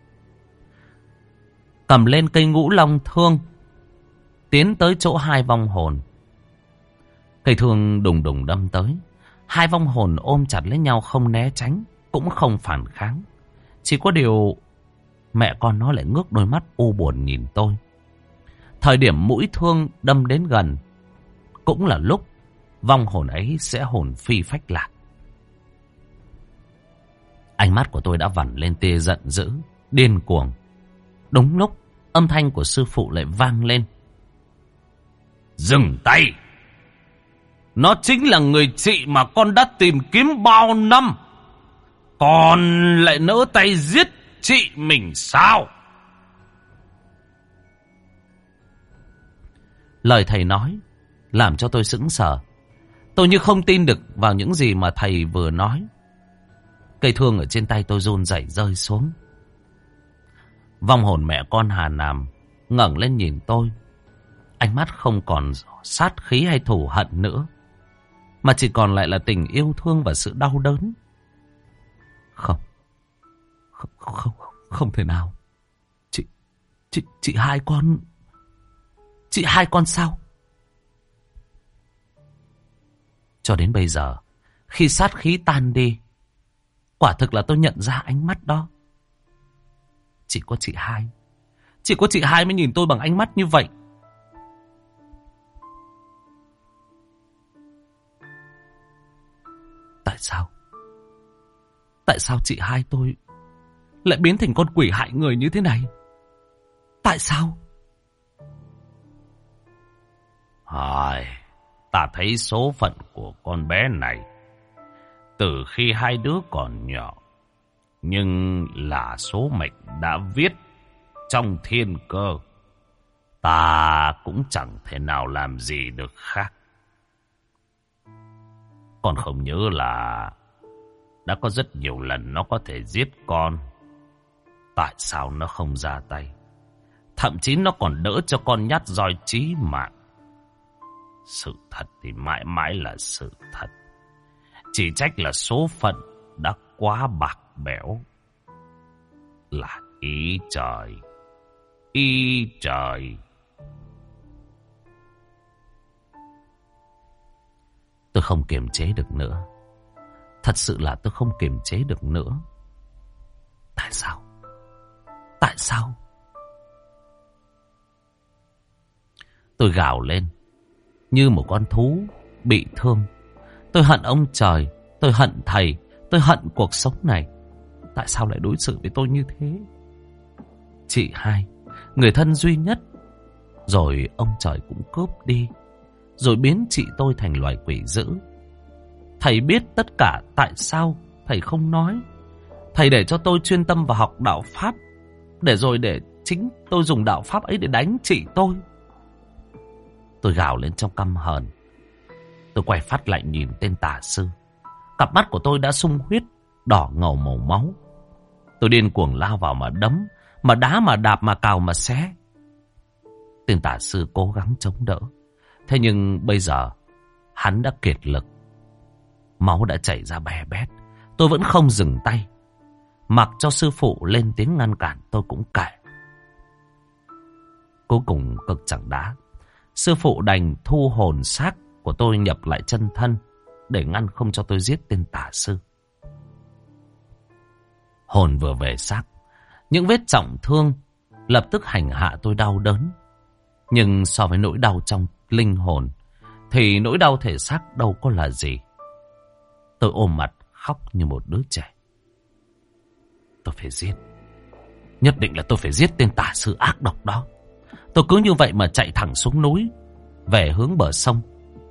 Cầm lên cây ngũ long thương, tiến tới chỗ hai vong hồn. Cây thương đùng đùng đâm tới. Hai vong hồn ôm chặt lấy nhau, không né tránh, cũng không phản kháng. Chỉ có điều mẹ con nó lại ngước đôi mắt u buồn nhìn tôi. Thời điểm mũi thương đâm đến gần cũng là lúc vong hồn ấy sẽ hồn phi phách lạc. Ánh mắt của tôi đã vằn lên tia giận dữ, điên cuồng. Đúng lúc âm thanh của sư phụ lại vang lên. Dừng tay! Nó chính là người chị mà con đã tìm kiếm bao năm. Con lại nỡ tay giết chị mình sao? Lời thầy nói làm cho tôi sững sờ. Tôi như không tin được vào những gì mà thầy vừa nói. Cây thương ở trên tay tôi run rẩy rơi xuống. Vong hồn mẹ con Hà Nam ngẩng lên nhìn tôi. Ánh mắt không còn sát khí hay thù hận nữa, mà chỉ còn lại là tình yêu thương và sự đau đớn. Không thể nào. Chị hai con sao? Cho đến bây giờ, Khi sát khí tan đi, quả thực là tôi nhận ra ánh mắt đó. Chỉ có chị hai. Chỉ có chị hai mới nhìn tôi bằng ánh mắt như vậy. Tại sao? Tại sao chị hai tôi lại biến thành con quỷ hại người như thế này? Tại sao? Ta thấy số phận của con bé này từ khi hai đứa còn nhỏ, nhưng là số mệnh đã viết trong thiên cơ. Ta cũng chẳng thể nào làm gì được khác. Con không nhớ là đã có rất nhiều lần nó có thể giết con. Tại sao nó không ra tay? Thậm chí nó còn đỡ cho con nhát roi chí mạng. Sự thật thì mãi mãi là sự thật. Chỉ trách là số phận đã quá bạc bẽo. Là ý trời. Ý trời. Tôi không kiềm chế được nữa. Thật sự là tôi không kiềm chế được nữa. Tại sao? Tại sao? Tôi gào lên như một con thú bị thương. Tôi hận ông trời, tôi hận thầy, tôi hận cuộc sống này. Tại sao lại đối xử với tôi như thế? Chị hai, người thân duy nhất, rồi ông trời cũng cướp đi, rồi biến chị tôi thành loài quỷ dữ. Thầy biết tất cả, tại sao thầy không nói? Thầy để cho tôi chuyên tâm vào học đạo Pháp, để chính tôi dùng đạo Pháp ấy để đánh chị tôi. Tôi gào lên trong căm hờn. Tôi quay phát lại nhìn tên tà sư. Cặp mắt của tôi đã sung huyết, đỏ ngầu màu máu. Tôi điên cuồng lao vào mà đấm, mà đá, mà đạp, mà cào, mà xé. Tên tà sư cố gắng chống đỡ. Thế nhưng bây giờ hắn đã kiệt lực. Máu đã chảy ra bè bét. Tôi vẫn không dừng tay. Mặc cho sư phụ lên tiếng ngăn cản tôi cũng kệ. Cuối cùng cực chẳng đá, sư phụ đành thu hồn xác của tôi nhập lại chân thân để ngăn không cho tôi giết tên tà sư. Hồn vừa về xác, những vết trọng thương lập tức hành hạ tôi đau đớn. Nhưng so với nỗi đau trong linh hồn thì nỗi đau thể xác đâu có là gì. Tôi ôm mặt khóc như một đứa trẻ. Tôi phải giết. Nhất định là tôi phải giết tên tà sư ác độc đó. Tôi cứ như vậy mà chạy thẳng xuống núi, về hướng bờ sông.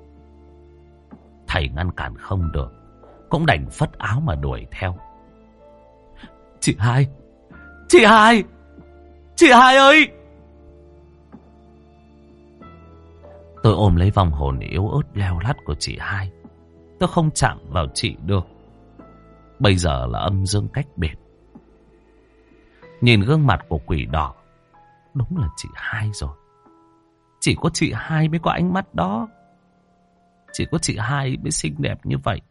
Thầy ngăn cản không được, cũng đành phất áo mà đuổi theo. Chị hai! Chị hai! Chị hai ơi! Tôi ôm lấy vong hồn yếu ớt leo lắt của chị hai. Tôi không chạm vào chị được. Bây giờ là âm dương cách biệt. Nhìn gương mặt của quỷ đỏ, đúng là chị hai rồi. Chỉ có chị hai mới có ánh mắt đó. Chỉ có chị hai mới xinh đẹp như vậy.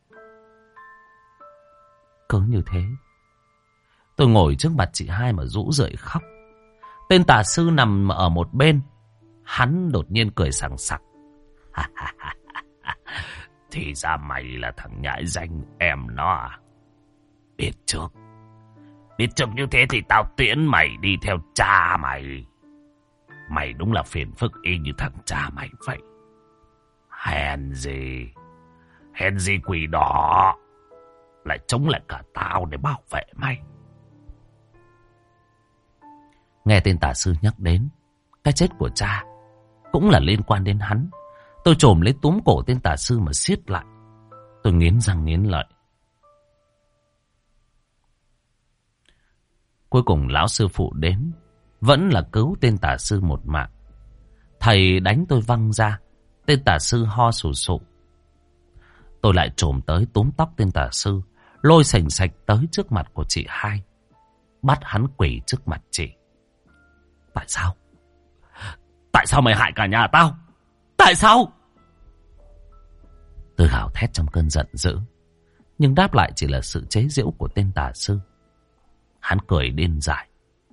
Cứ như thế, tôi ngồi trước mặt chị hai mà rũ rượi khóc. Tên tà sư nằm ở một bên. Hắn đột nhiên cười sảng sặc. Thì ra mày là thằng nhãi danh em nó à? Biết trước như thế thì tao tiễn mày đi theo cha mày. Mày đúng là phiền phức y như thằng cha mày vậy. Hèn gì quỷ đỏ lại chống lại cả tao để bảo vệ mày. Nghe tên tà sư nhắc đến cái chết của cha cũng là liên quan đến hắn. Tôi chồm lấy túm cổ tên tà sư mà siết lại. Tôi nghiến răng nghiến lợi. Cuối cùng lão sư phụ đến, vẫn là cứu tên tà sư một mạng. Thầy đánh tôi văng ra. Tên tà sư ho sù sụ. Tôi lại chồm tới túm tóc tên tà sư, lôi sành sạch tới trước mặt của chị hai, bắt hắn quỳ trước mặt chị. Tại sao? Tại sao mày hại cả nhà tao? Tại sao? Tôi gào thét trong cơn giận dữ, nhưng đáp lại chỉ là sự chế giễu của tên tà sư. Hắn cười điên dại.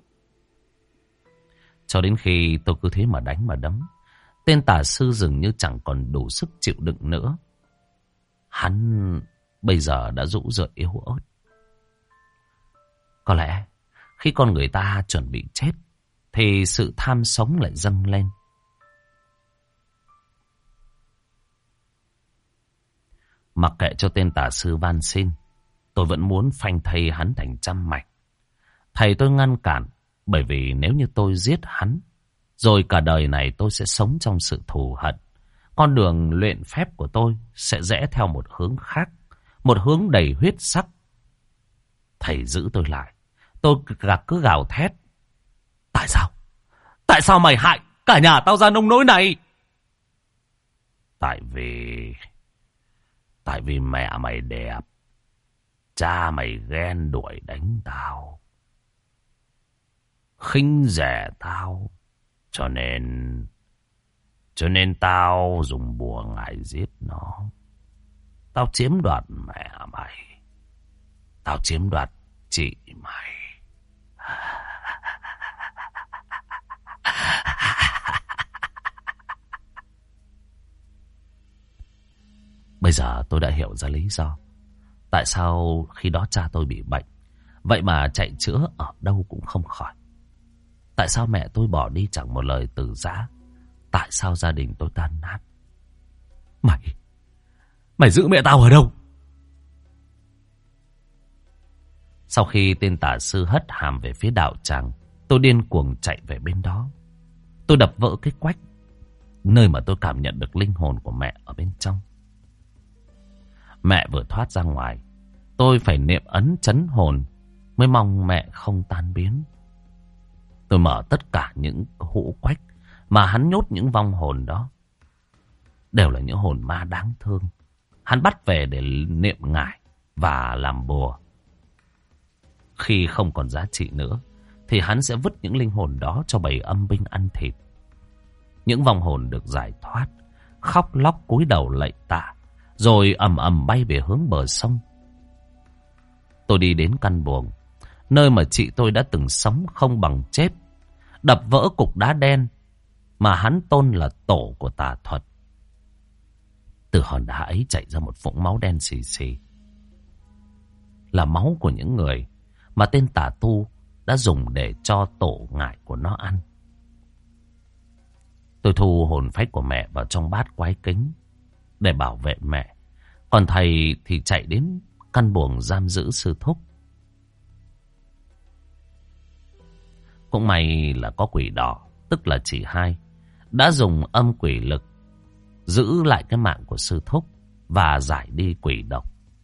Cho đến khi tôi cứ thế mà đánh mà đấm, tên tà sư dường như chẳng còn đủ sức chịu đựng nữa. Hắn bây giờ đã rũ rượi yếu ớt. Có lẽ khi con người ta chuẩn bị chết thì sự tham sống lại dâng lên. Mặc kệ cho tên tà sư van xin, tôi vẫn muốn phanh thây hắn thành trăm mảnh. Thầy tôi ngăn cản, bởi vì nếu như tôi giết hắn, rồi cả đời này tôi sẽ sống trong sự thù hận. Con đường luyện phép của tôi sẽ rẽ theo một hướng khác, một hướng đầy huyết sắc. Thầy giữ tôi lại. Tôi cứ gào thét. Tại sao? Tại sao mày hại cả nhà tao ra nông nỗi này? Tại vì mẹ mày đẹp, cha mày ghen đuổi đánh tao, khinh rẻ tao, cho nên tao dùng bùa ngải giết nó. Tao chiếm đoạt mẹ mày, tao chiếm đoạt chị mày. Bây giờ tôi đã hiểu ra lý do tại sao khi đó cha tôi bị bệnh, vậy mà chạy chữa ở đâu cũng không khỏi. Tại sao mẹ tôi bỏ đi chẳng một lời từ giã? Tại sao gia đình tôi tan nát? Mày giữ mẹ tao ở đâu? Sau khi tên tà sư hất hàm về phía đạo tràng, tôi điên cuồng chạy về bên đó. Tôi đập vỡ cái quách, nơi mà tôi cảm nhận được linh hồn của mẹ ở bên trong. Mẹ vừa thoát ra ngoài, tôi phải niệm ấn trấn hồn, mới mong mẹ không tan biến. Tôi mở tất cả những hũ quách mà hắn nhốt những vong hồn đó. Đều là những hồn ma đáng thương. Hắn bắt về để niệm ngải và làm bùa. Khi không còn giá trị nữa, thì hắn sẽ vứt những linh hồn đó cho bầy âm binh ăn thịt. Những vong hồn được giải thoát, khóc lóc cúi đầu lạy tạ, rồi ầm ầm bay về hướng bờ sông. Tôi đi đến căn buồng, nơi mà chị tôi đã từng sống không bằng chết, đập vỡ cục đá đen mà hắn tôn là tổ của tà thuật. Từ hòn đá ấy chảy ra một vũng máu đen xì xì, là máu của những người mà tên tà tu đã dùng để cho tổ ngải của nó ăn. Tôi thu hồn phách của mẹ vào trong bát quái kính để bảo vệ mẹ, còn thầy thì chạy đến căn buồng giam giữ sư thúc. Cũng may là có quỷ đỏ, tức là chị hai, đã dùng âm quỷ lực giữ lại cái mạng của sư thúc và giải đi quỷ độc.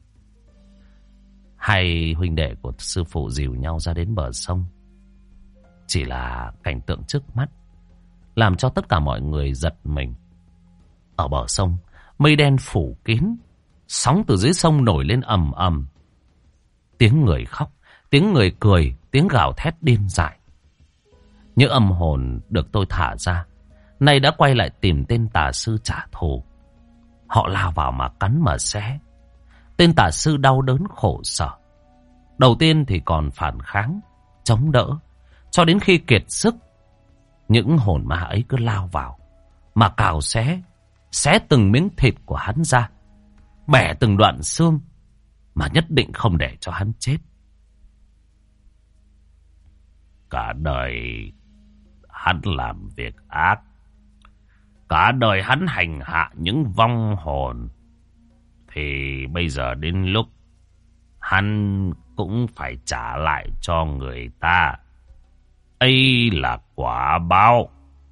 Hai huynh đệ của sư phụ dìu nhau ra đến bờ sông. Chỉ là cảnh tượng trước mắt làm cho tất cả mọi người giật mình. Ở bờ sông, mây đen phủ kín, sóng từ dưới sông nổi lên ầm ầm. Tiếng người khóc, tiếng người cười, tiếng gào thét điên dại. Những âm hồn được tôi thả ra nay đã quay lại tìm tên tà sư trả thù. Họ lao vào mà cắn mà xé. Tên tà sư đau đớn khổ sở. Đầu tiên thì còn phản kháng, chống đỡ, cho đến khi kiệt sức, những hồn ma ấy cứ lao vào mà cào xé từng miếng thịt của hắn ra, bẻ từng đoạn xương, mà nhất định không để cho hắn chết. Cả đời hắn làm việc ác, cả đời hắn hành hạ những vong hồn, thì bây giờ đến lúc hắn cũng phải trả lại cho người ta. Ấy là quả báo.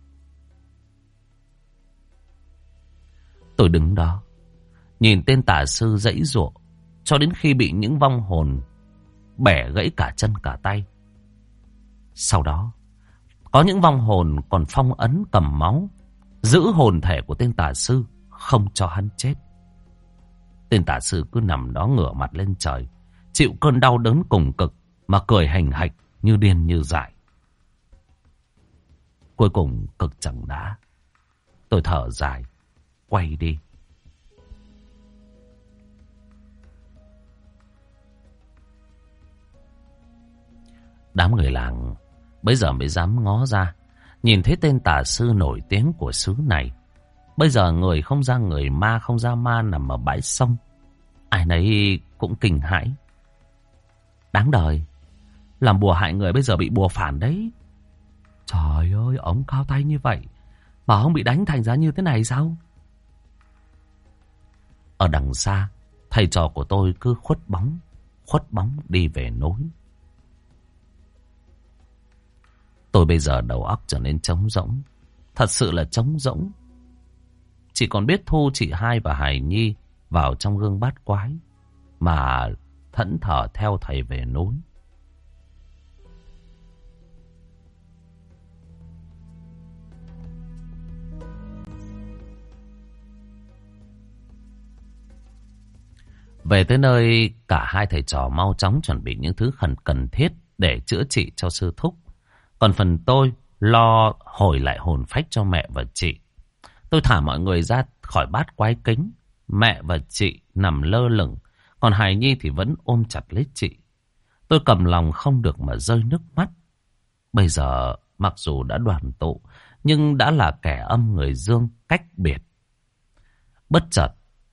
Tôi đứng đó, nhìn tên tà sư giãy giụa cho đến khi bị những vong hồn bẻ gãy cả chân cả tay. Sau đó, có những vong hồn còn phong ấn cầm máu, giữ hồn thể của tên tà sư, không cho hắn chết. Tên tà sư cứ nằm đó ngửa mặt lên trời, chịu cơn đau đớn cùng cực mà cười hành hạch như điên như dại. Cuối cùng cực chẳng đã, tôi thở dài, quay đi. Đám người làng bây giờ mới dám ngó ra, nhìn thấy tên tà sư nổi tiếng của xứ này. Bây giờ người không ra người, ma không ra ma, nằm ở bãi sông, Ai nấy cũng kinh hãi. Đáng đời, làm bùa hại người bây giờ bị bùa phản đấy. Trời ơi, ông cao tay như vậy mà ông bị đánh thành ra như thế này sao? Ở đằng xa, thầy trò của tôi cứ khuất bóng đi về núi. Tôi bây giờ đầu óc trở nên trống rỗng, thật sự là trống rỗng. Chỉ còn biết thu chị Hai và Hải Nhi vào trong gương bát quái mà thẫn thờ theo thầy về núi. Về tới nơi, cả hai thầy trò mau chóng chuẩn bị những thứ cần thiết để chữa trị cho sư thúc. Còn phần tôi lo hồi lại hồn phách cho mẹ và chị. Tôi thả mọi người ra khỏi bát quái kính. Mẹ và chị nằm lơ lửng, còn Hải Nhi thì vẫn ôm chặt lấy chị. Tôi cầm lòng không được mà rơi nước mắt. Bây giờ mặc dù đã đoàn tụ, nhưng đã là kẻ âm người dương cách biệt. Bất chợt,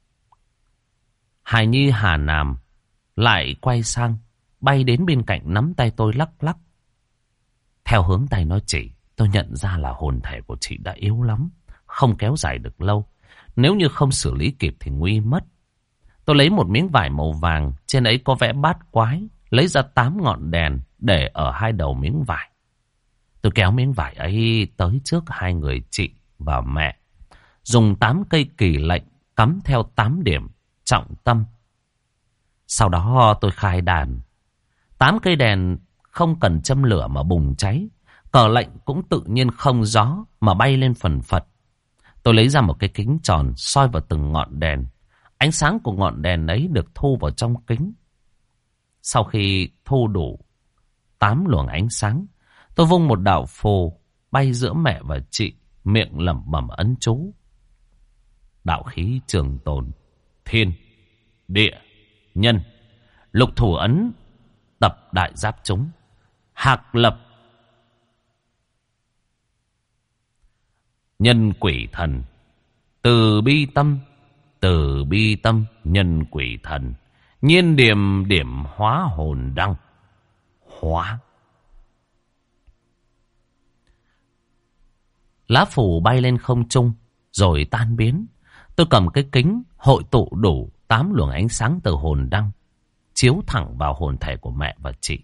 Hải Nhi Hà Nam lại quay sang, bay đến bên cạnh nắm tay tôi lắc lắc. Theo hướng tay nó chỉ, tôi nhận ra là hồn thể của chị đã yếu lắm, không kéo dài được lâu. Nếu như không xử lý kịp thì nguy mất. Tôi lấy một miếng vải màu vàng, trên ấy có vẽ bát quái, lấy ra 8 ngọn đèn để ở hai đầu miếng vải. Tôi kéo miếng vải ấy tới trước hai người chị và mẹ, dùng 8 cây kỳ lệnh cắm theo 8 điểm trọng tâm. Sau đó tôi khai đàn. 8 cây đèn không cần châm lửa mà bùng cháy. Cờ lệnh cũng tự nhiên không gió mà bay lên phần phật. Tôi lấy ra một cái kính tròn soi vào từng ngọn đèn. Ánh sáng của ngọn đèn ấy được thu vào trong kính. Sau khi thu đủ 8 luồng ánh sáng, tôi vung một đạo phù bay giữa mẹ và chị, miệng lẩm bẩm ấn chú. Đạo khí trường tồn, thiên, địa, nhân, lục thủ ấn, tập đại giáp chúng, hạc lập, nhân quỷ thần, từ bi tâm, nhân quỷ thần, nhiên điểm hóa hồn đăng, hóa. Lá phủ bay lên không trung rồi tan biến. Tôi cầm cái kính hội tụ đủ 8 luồng ánh sáng từ hồn đăng, chiếu thẳng vào hồn thể của mẹ và chị.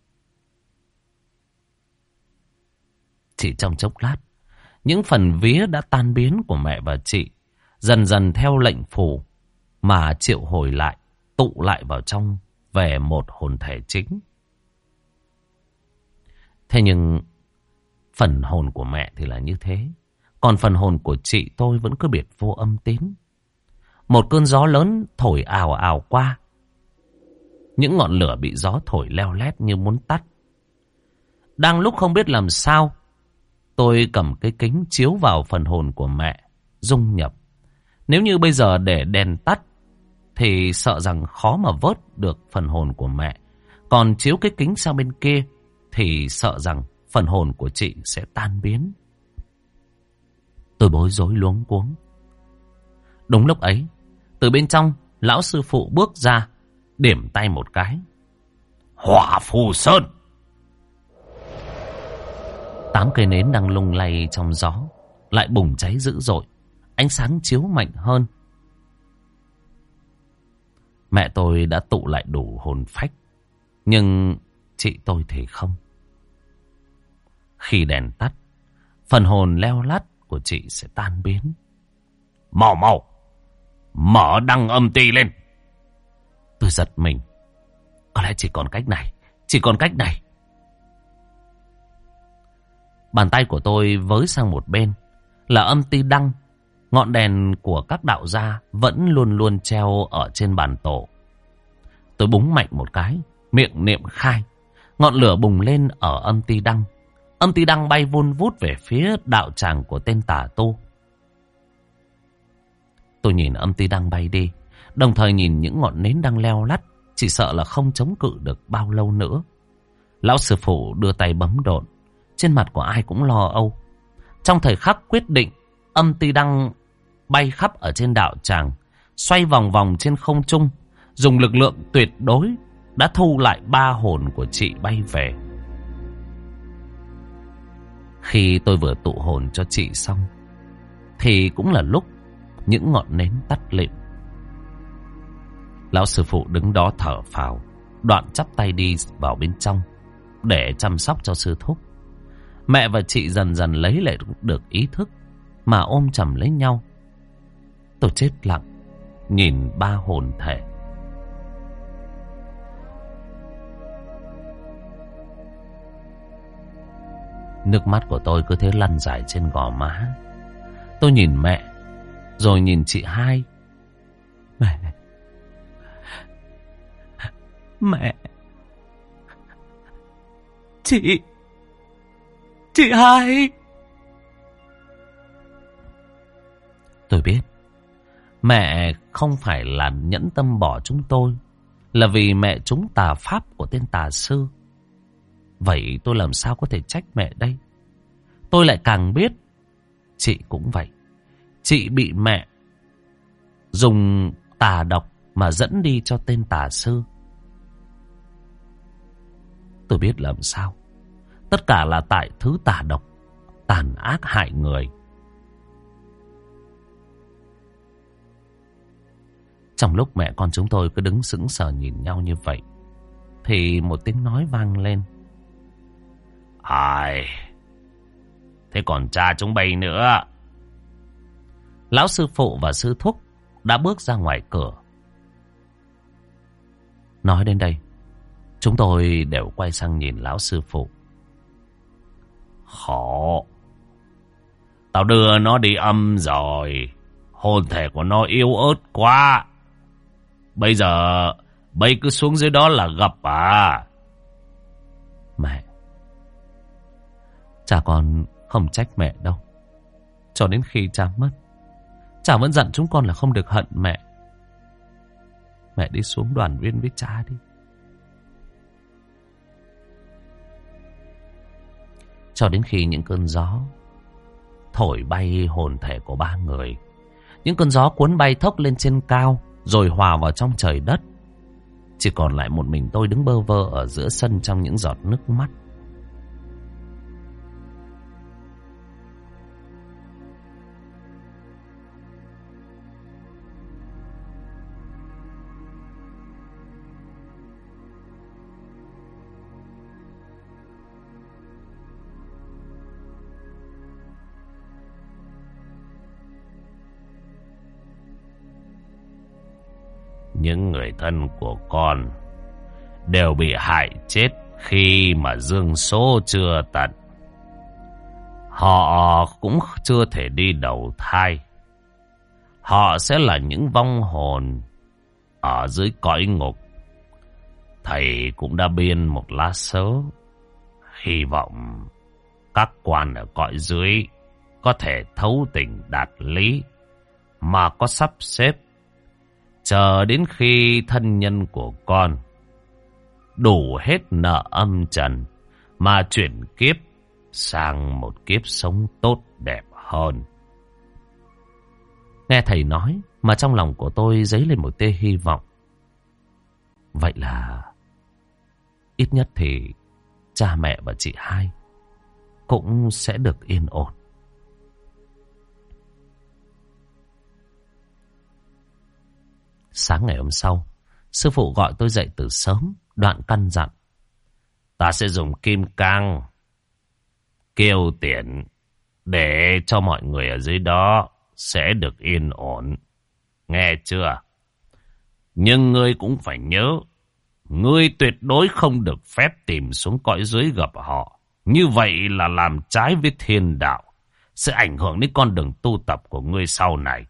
Chỉ trong chốc lát, những phần vía đã tan biến của mẹ và chị dần dần theo lệnh phù mà triệu hồi lại, tụ lại vào trong về một hồn thể chính. Thế nhưng phần hồn của mẹ thì là như thế, còn phần hồn của chị tôi vẫn cứ biệt vô âm tín. Một cơn gió lớn thổi ào ào qua. Những ngọn lửa bị gió thổi leo lét như muốn tắt. Đang lúc không biết làm sao, tôi cầm cái kính chiếu vào phần hồn của mẹ, dung nhập. Nếu như bây giờ để đèn tắt thì sợ rằng khó mà vớt được phần hồn của mẹ. Còn chiếu cái kính sang bên kia thì sợ rằng phần hồn của chị sẽ tan biến. Tôi bối rối luống cuống. Đúng lúc ấy, từ bên trong, lão sư phụ bước ra, điểm tay một cái. Hỏa phù sơn! 8 cây nến đang lung lay trong gió lại bùng cháy dữ dội, ánh sáng chiếu mạnh hơn. Mẹ tôi đã tụ lại đủ hồn phách, nhưng chị tôi thì không. Khi đèn tắt, phần hồn leo lắt của chị sẽ tan biến. Mau, mở đăng âm ti lên. Tôi giật mình. Có lẽ chỉ còn cách này. Bàn tay của tôi với sang một bên là âm ti đăng. Ngọn đèn của các đạo gia vẫn luôn luôn treo ở trên bàn tổ. Tôi búng mạnh một cái, miệng niệm khai. Ngọn lửa bùng lên ở âm ti đăng. Âm ti đăng bay vun vút về phía đạo tràng của tên tà tu. Tôi nhìn âm ti đăng bay đi, đồng thời nhìn những ngọn nến đang leo lắt, chỉ sợ là không chống cự được bao lâu nữa. Lão sư phụ đưa tay bấm độn, trên mặt của ai cũng lo âu. Trong thời khắc quyết định, âm ti đăng bay khắp ở trên đạo tràng, xoay vòng vòng trên không trung, dùng lực lượng tuyệt đối đã thu lại 3 hồn của chị bay về. Khi tôi vừa tụ hồn cho chị xong thì cũng là lúc những ngọn nến tắt lịm. Lão sư phụ đứng đó thở phào, đoạn chắp tay đi vào bên trong để chăm sóc cho sư thúc. Mẹ và chị dần dần lấy lại được ý thức mà ôm chầm lấy nhau. Tôi chết lặng nhìn 3 hồn thể. Nước mắt của tôi cứ thế lăn dài trên gò má. Tôi nhìn mẹ, rồi nhìn chị hai. Mẹ, chị hai. Tôi biết mẹ không phải là nhẫn tâm bỏ chúng tôi, là vì mẹ trúng tà pháp của tên tà sư. Vậy tôi làm sao có thể trách mẹ đây? Tôi lại càng biết chị cũng vậy. Chị bị mẹ dùng tà độc mà dẫn đi cho tên tà sư. Tôi biết làm sao. Tất cả là tại thứ tà độc tàn ác hại người. Trong lúc mẹ con chúng tôi cứ đứng sững sờ nhìn nhau như vậy, thì một tiếng nói vang lên. Ai? Thế còn cha chúng bay nữa? Lão sư phụ và sư thúc đã bước ra ngoài cửa. Nói đến đây, chúng tôi đều quay sang nhìn lão sư phụ. Khổ. Tao đưa nó đi âm rồi. Hồn thể của nó yếu ớt quá. Bây giờ bay cứ xuống dưới đó là gặp à? Mẹ, cha con không trách mẹ đâu. Cho đến khi cha mất, cha vẫn dặn chúng con là không được hận mẹ. Mẹ đi xuống đoàn viên với cha đi. Cho đến khi những cơn gió thổi bay hồn thể của 3 người. Những cơn gió cuốn bay thốc lên trên cao, rồi hòa vào trong trời đất. Chỉ còn lại một mình tôi đứng bơ vơ ở giữa sân trong những giọt nước mắt. Những người thân của con đều bị hại chết khi mà dương số chưa tận. Họ cũng chưa thể đi đầu thai. Họ sẽ là những vong hồn ở dưới cõi ngục. Thầy cũng đã biên một lá sớ, hy vọng các quan ở cõi dưới có thể thấu tình đạt lý mà có sắp xếp, chờ đến khi thân nhân của con đủ hết nợ âm trần mà chuyển kiếp sang một kiếp sống tốt đẹp hơn. Nghe thầy nói mà trong lòng của tôi dấy lên một tia hy vọng. Vậy là ít nhất thì cha mẹ và chị hai cũng sẽ được yên ổn. Sáng ngày hôm sau, sư phụ gọi tôi dậy từ sớm, đoạn căn dặn. Ta sẽ dùng kim cang kiêu tiễn để cho mọi người ở dưới đó sẽ được yên ổn. Nghe chưa? Nhưng ngươi cũng phải nhớ, ngươi tuyệt đối không được phép tìm xuống cõi dưới gặp họ. Như vậy là làm trái với thiên đạo, sẽ ảnh hưởng đến con đường tu tập của ngươi sau này.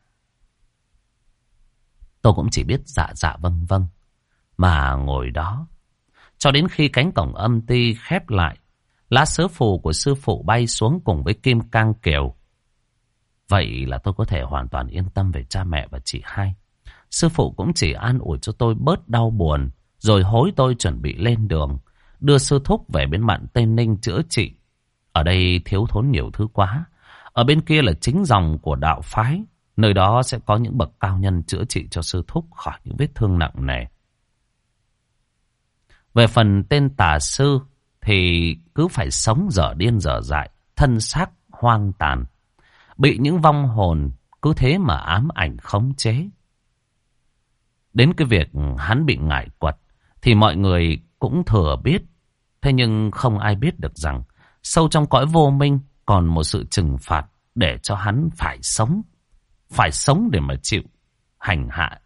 Tôi cũng chỉ biết dạ dạ vâng vâng mà ngồi đó cho đến khi cánh cổng âm ty khép lại, lá sớ phù của sư phụ bay xuống cùng với kim cang kiều. Vậy là tôi có thể hoàn toàn yên tâm về cha mẹ và chị hai. Sư phụ cũng chỉ an ủi cho tôi bớt đau buồn, rồi hối tôi chuẩn bị lên đường, đưa sư thúc về bên bạn Tây Ninh chữa trị. Ở đây thiếu thốn nhiều thứ quá. Ở bên kia là chính dòng của đạo phái, nơi đó sẽ có những bậc cao nhân chữa trị cho sư thúc khỏi những vết thương nặng nề. Về phần tên tà sư thì cứ phải sống dở điên dở dại, thân xác hoang tàn, bị những vong hồn cứ thế mà ám ảnh khống chế. Đến cái việc hắn bị ngải quật thì mọi người cũng thừa biết. Thế nhưng không ai biết được rằng sâu trong cõi vô minh còn một sự trừng phạt để cho hắn phải sống. Phải sống để mà chịu hành hạ.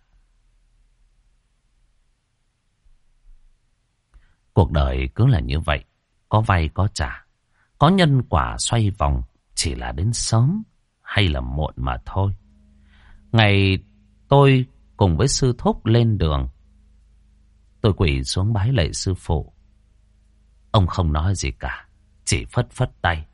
Cuộc đời cứ là như vậy. Có vay có trả. Có nhân quả xoay vòng. Chỉ là đến sớm hay là muộn mà thôi. Ngày tôi cùng với sư thúc lên đường, tôi quỳ xuống bái lạy sư phụ. Ông không nói gì cả, chỉ phất phất tay.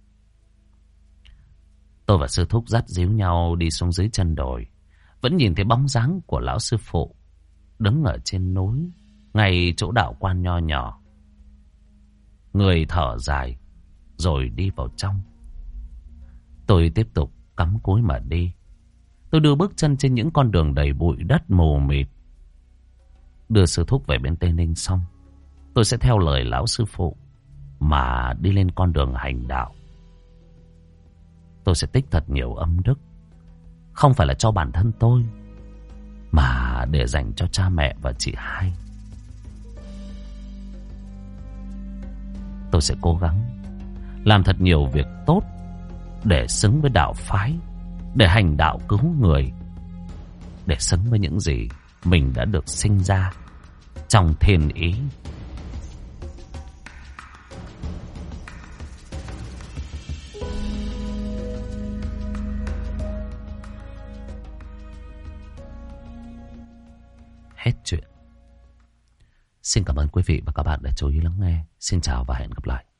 Tôi và sư thúc dắt díu nhau đi xuống dưới chân đồi. Vẫn nhìn thấy bóng dáng của lão sư phụ đứng ở trên núi, ngay chỗ đạo quan nho nhỏ. Người thở dài rồi đi vào trong. Tôi tiếp tục cắm cúi mà đi. Tôi đưa bước chân trên những con đường đầy bụi đất mù mịt. Đưa sư thúc về bên Tây Ninh xong, tôi sẽ theo lời lão sư phụ mà đi lên con đường hành đạo. Tôi sẽ tích thật nhiều âm đức, không phải là cho bản thân tôi, mà để dành cho cha mẹ và chị hai. Tôi sẽ cố gắng làm thật nhiều việc tốt để xứng với đạo phái, để hành đạo cứu người, để xứng với những gì mình đã được sinh ra trong thiên ý. Hết chuyện. Xin cảm ơn quý vị và các bạn đã chú ý lắng nghe. Xin chào và hẹn gặp lại.